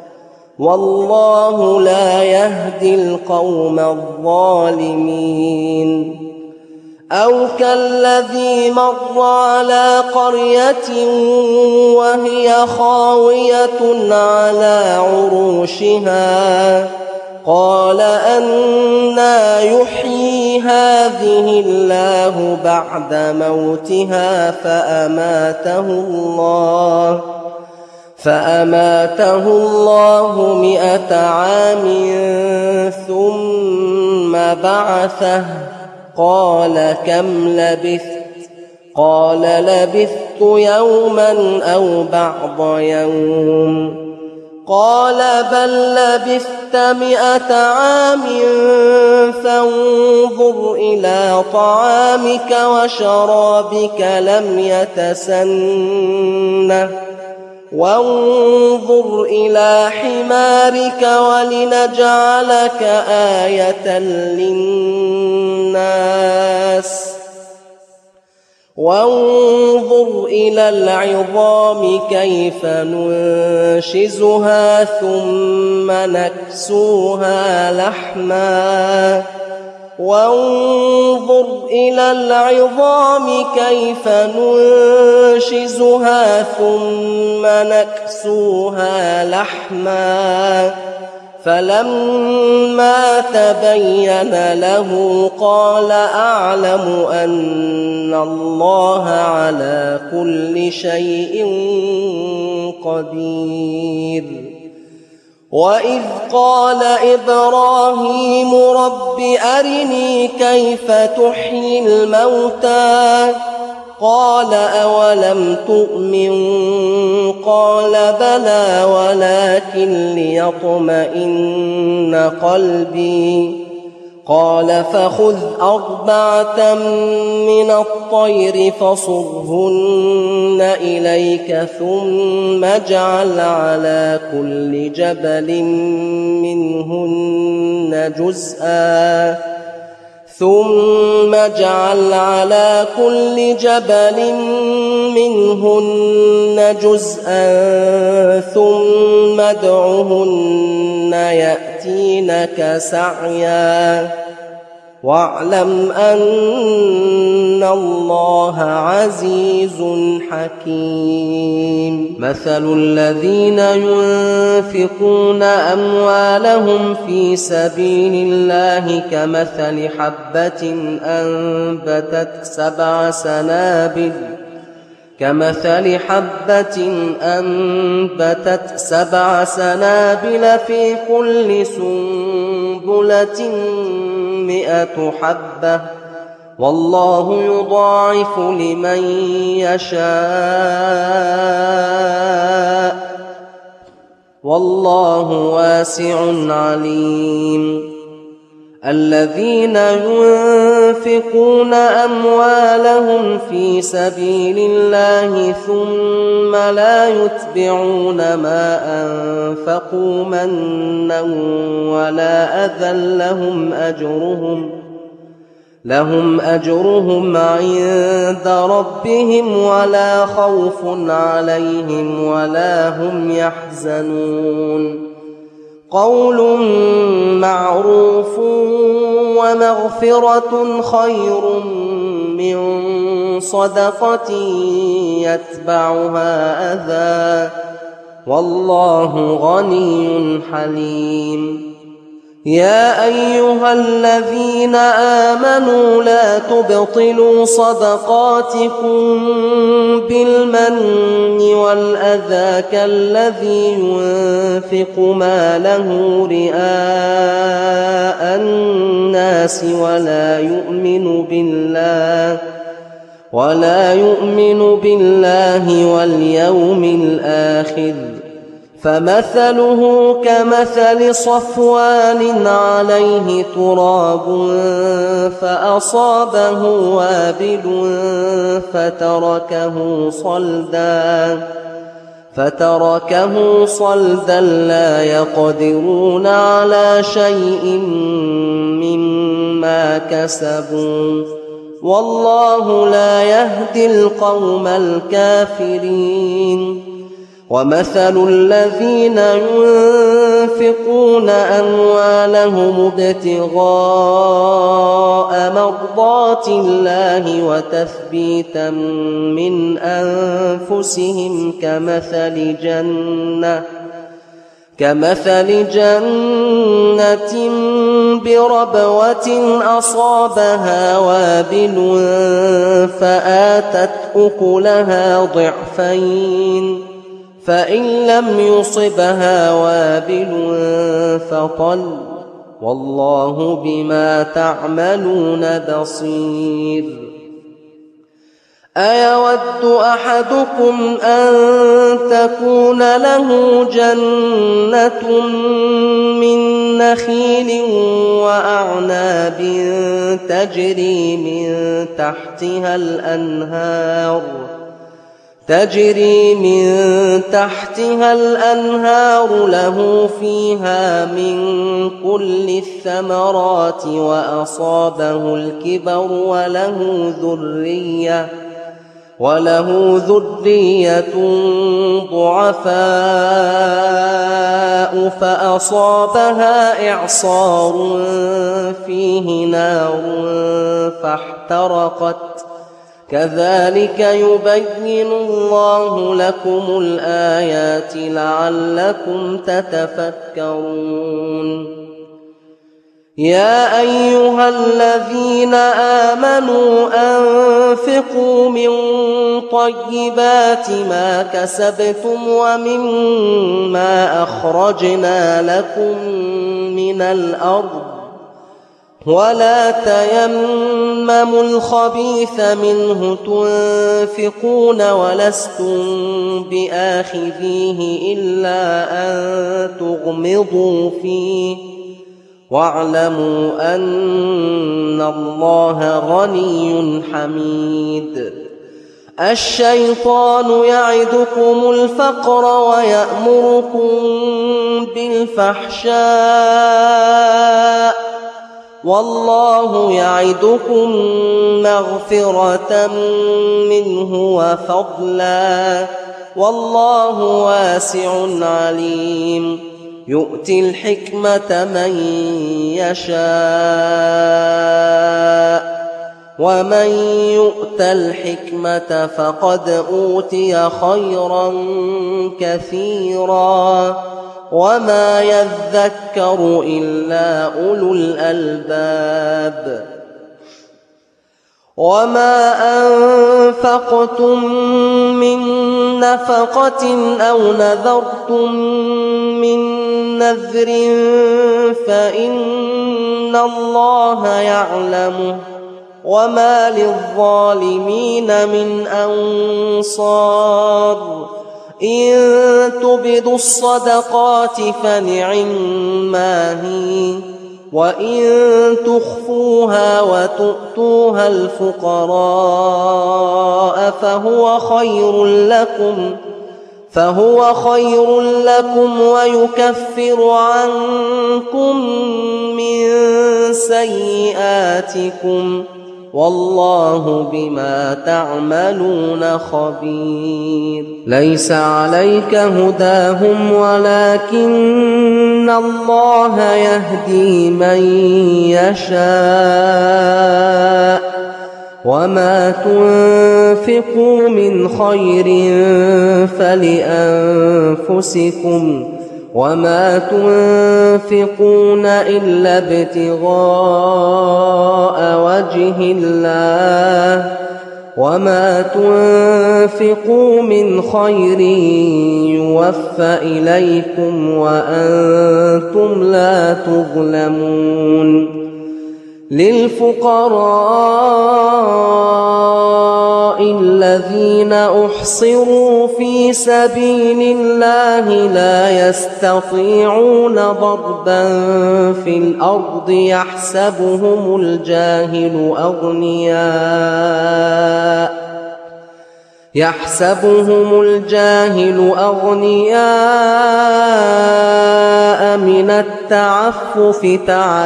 والله لا يهدي القوم الظالمين أو كالذي مر على قرية وهي خاوية على عروشها قال أنى يحيي هذه الله بعد موتها فأماته الله 100 عام ثم بعثه قال كم لبثت قال لبثت يوما أو بعض يوم قال بل لبثت 100 عام فانظر إلى طعامك وشرابك لم يتسنه وانظر إلى حمارك ولنجعلك آية للناس وانظر إلى العظام كيف ننشزها ثم نكسوها لحما وانظر إلى العظام كيف ننشزها ثم نكسوها لحما فلما تبين له قال أعلم أن الله على كل شيء قدير وإذ قال إبراهيم رب أرني كيف تحيي الموتى قال أولم تؤمن قال بلى ولكن ليطمئن قلبي قال فخذ 4 من الطير فصرهن إليك ثم اجعل على كل جبل منهن جزءا ثم ادعهن يأتينك سعيا واعلم أن الله عزيز حكيم مثل الذين ينفقون أموالهم في سبيل الله كمثل حبة أنبتت 7 سنابل في كل سنبلة 100 حبة والله يضاعف لمن يشاء والله واسع عليم الذين ينفقون أموالهم في سبيل الله ثم لا يتبعون ما أنفقوا منا ولا أذى لهم أجرهم عند ربهم ولا خوف عليهم ولا هم يحزنون قول معروف ومغفرة خير من صدقة يتبعها أذى والله غني حليم يا أيها الذين آمنوا لا تبطلوا صدقاتكم بالمن والأذى كالذي ينفق ماله رئاء الناس ولا يؤمن بالله واليوم الآخر فمثله كمثل صفوان عليه تراب فأصابه وابل فتركه صلدا لا يقدرون على شيء مما كسبوا والله لا يهدي القوم الكافرين ومثل الذين ينفقون أموالهم ابتغاء مرضات الله وتثبيتا من أنفسهم كمثل جنة بربوة أصابها وابل فآتت أكلها ضعفين فإن لم يصبها وابل فطل والله بما تعملون بصير أيود أحدكم أن تكون له جنة من نخيل وأعناب تجري من تحتها الأنهار له فيها من كل الثمرات وأصابه الكبر وله ذرية ضعفاء فأصابها إعصار فيه نار فاحترقت كذلك يبين الله لكم الآيات لعلكم تتفكرون يا أيها الذين آمنوا أنفقوا من طيبات ما كسبتم ومما أخرجنا لكم من الأرض ولا تيمموا الخبيث منه تنفقون ولستم بآخذيه إلا أن تغمضوا فيه واعلموا أن الله غني حميد الشيطان يعدكم الفقر ويأمركم بالفحشاء والله يعدكم مغفرة منه وفضلا والله واسع عليم يؤتي الحكمة من يشاء ومن يؤت الحكمة فقد أوتي خيرا كثيرا وما يذكر إلا أولو الألباب وما أنفقتم من نفقة أو نذرتم من نذر فإن الله يعلمه وما للظالمين من أنصار إن تبدوا الصدقات فنعما هي وإن تخفوها وتؤتوها الفقراء فهو خير لكم ويكفر عنكم من سيئاتكم والله بما تعملون خبير ليس عليك هداهم ولكن الله يهدي من يشاء وما تنفقوا من خير فلأنفسكم وما تنفقون إلا ابتغاء وجه الله وما تنفقوا من خير يوفى إليكم وأنتم لا تظلمون للفقراء الذين أحصروا في سبيل الله لا يستطيعون ضربا في الأرض يحسبهم الجاهل أغنياء من التعفف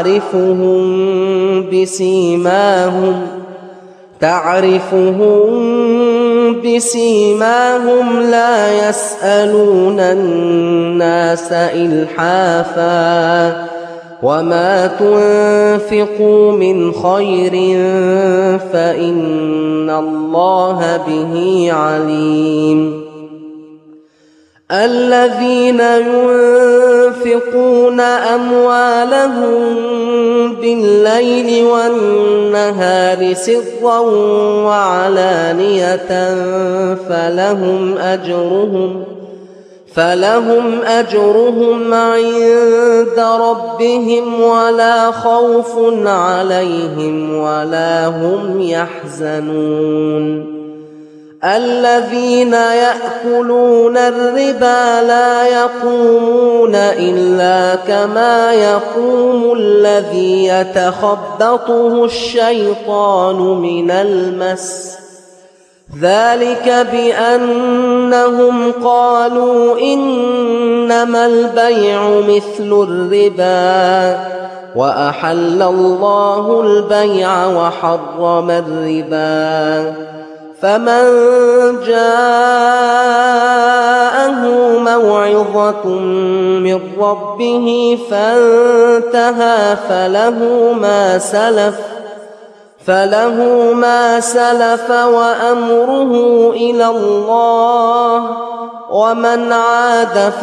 تعرفهم بسيماهم لا يسألون الناس إلحافا وما تنفقوا من خير فإن الله به عليم الذين ينفقون أموالهم بالليل والنهار سرا وعلانية فلهم أجرهم عند ربهم ولا خوف عليهم ولا هم يحزنون الذين يأكلون الربا لا يقومون إلا كما يقوم الذي يتخبطه الشيطان من المس ذلك بأنهم قالوا إنما البيع مثل الربا وأحل الله البيع وحرم الربا فمن جاءه موعظة من ربه فانتهى فله ما سلف وأمره إلى الله ومن عاد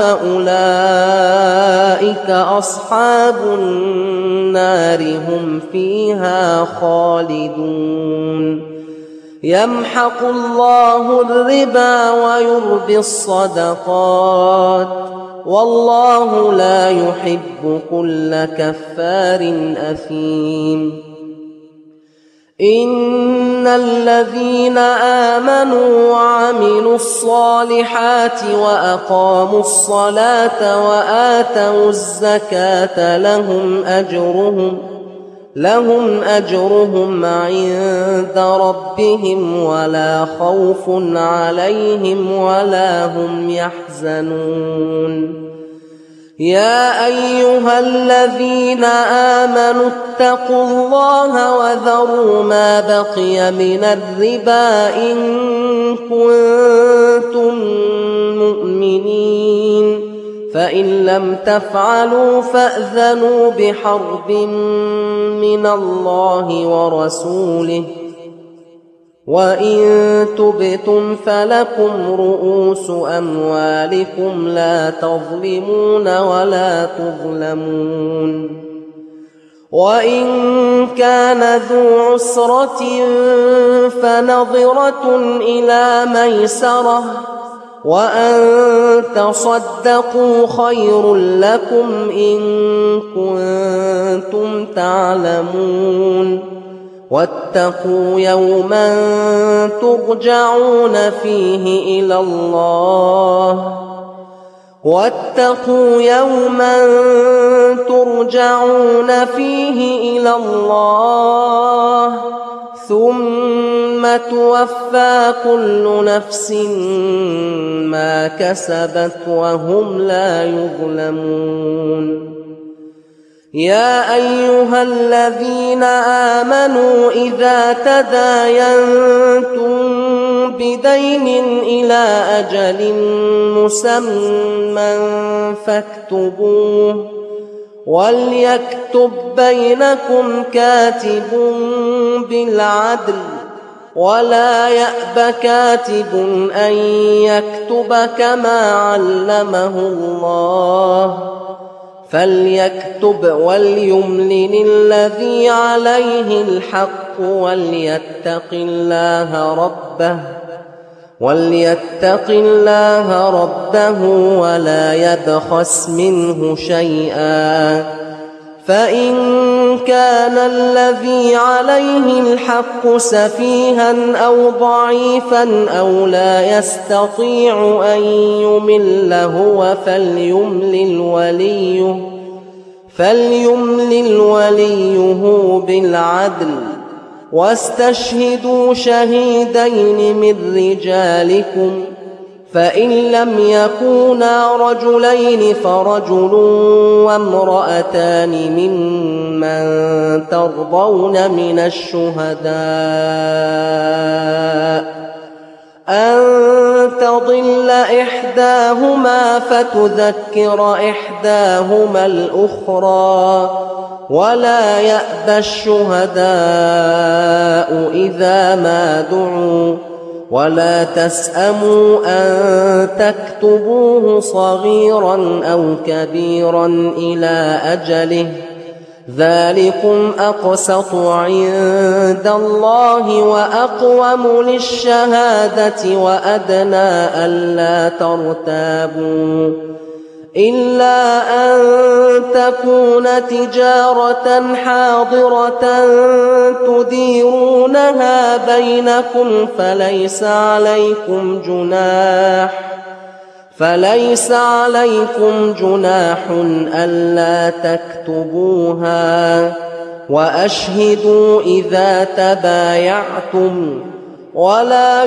فأولئك أصحاب النار هم فيها خالدون يمحق الله الربا ويربي الصدقات والله لا يحب كل كفار أثيم إن الذين آمنوا وعملوا الصالحات وأقاموا الصلاة وآتوا الزكاة لهم أجرهم عند ربهم ولا خوف عليهم ولا هم يحزنون يا أيها الذين آمنوا اتقوا الله وذروا ما بقي من الربا إن كنتم مؤمنين فإن لم تفعلوا فأذنوا بحرب من الله ورسوله وإن تبتم فلكم رؤوس أموالكم لا تظلمون ولا تظلمون وإن كان ذو عسرة فنظرة إلى ميسرة وأن تصدقوا خير لكم إن كنتم تعلمون واتقوا يوما ترجعون فيه إلى الله ثم توفى كل نفس ما كسبت وهم لا يظلمون يا أيها الذين آمنوا إذا تداينتم بدين إلى أجل مسمى فاكتبوه وليكتب بينكم كاتب بالعدل ولا يأب كاتب أن يكتب كما علمه الله فليكتب وليملل الذي عليه الحق وليتق الله ربه ولا يبخس منه شيئا فإن كان الذي عليه الحق سفيها أو ضعيفا أو لا يستطيع أن يمل هو فليملل وليه بالعدل واستشهدوا شهيدين من رجالكم فإن لم يكونا رجلين فرجل وامرأتان ممن ترضون من الشهداء أن تضل إحداهما فتذكر إحداهما الأخرى ولا يأبى الشهداء إذا ما دعوا ولا تسأموا أن تكتبوه صغيرا أو كبيرا إلى أجله ذلكم أقسط عند الله وأقوم للشهادة وأدنى ألا ترتابوا إلا أن تكون تجارة حاضرة تديرونها بينكم فليس عليكم جناح ألا تكتبوها وأشهدوا إذا تبايعتم ولا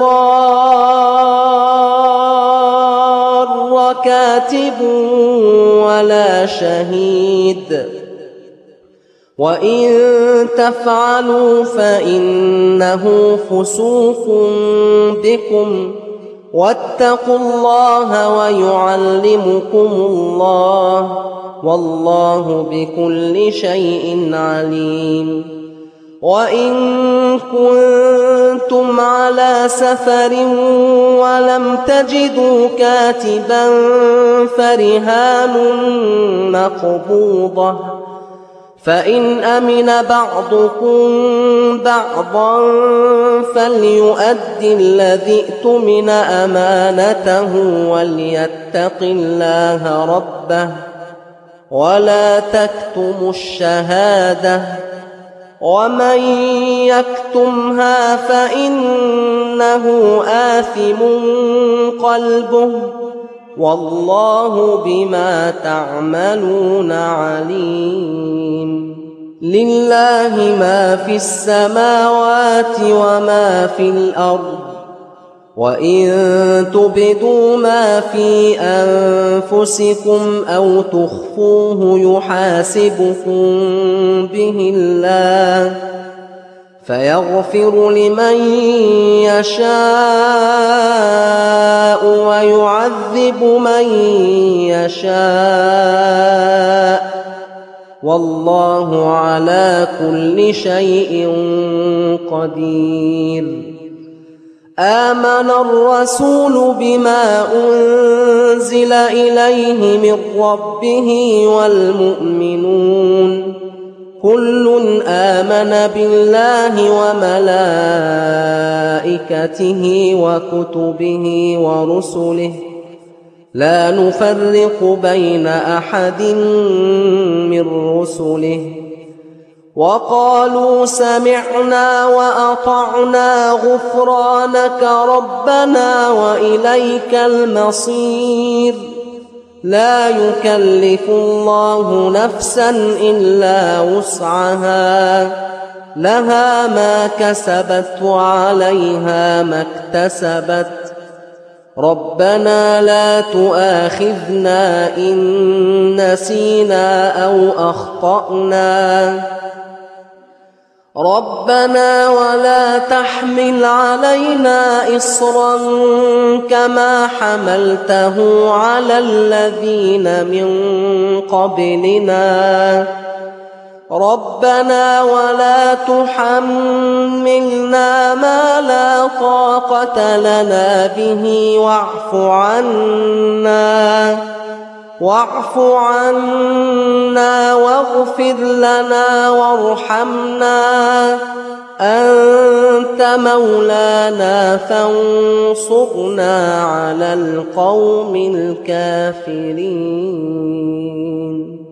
يضار كاتب ولا شهيد وإن تفعلوا فإنه فسوق بكم واتقوا الله ويعلمكم الله والله بكل شيء عليم وإن كنتم على سفر ولم تجدوا كاتبا فرهان مقبوضة فإن أمن بعضكم بعضا فليؤدي الذي اؤتمن أمانته وليتق الله ربه ولا تكتموا الشهادة ومن يكتمها فإنه آثم قلبه والله بما تعملون عليم لله ما في السماوات وما في الأرض وإن تبدوا ما في أنفسكم أو تخفوه يحاسبكم به الله فيغفر لمن يشاء ويعذب من يشاء والله على كل شيء قدير آمن الرسول بما أنزل إليه من ربه والمؤمنون كل آمن بالله وملائكته وكتبه ورسله لا نفرق بين أحد من رسله وقالوا سمعنا وأطعنا غفرانك ربنا وإليك المصير لا يكلف الله نفسا إلا وسعها لها ما كسبت وعليها ما اكتسبت ربنا لا تؤاخذنا إن نسينا أو أخطأنا ربنا ولا تحمل علينا إصرا كما حملته على الذين من قبلنا ربنا ولا تحملنا ما لا طاقة لنا به واعف عنا واغفر لنا وارحمنا أنت مولانا فانصرنا على القوم الكافرين.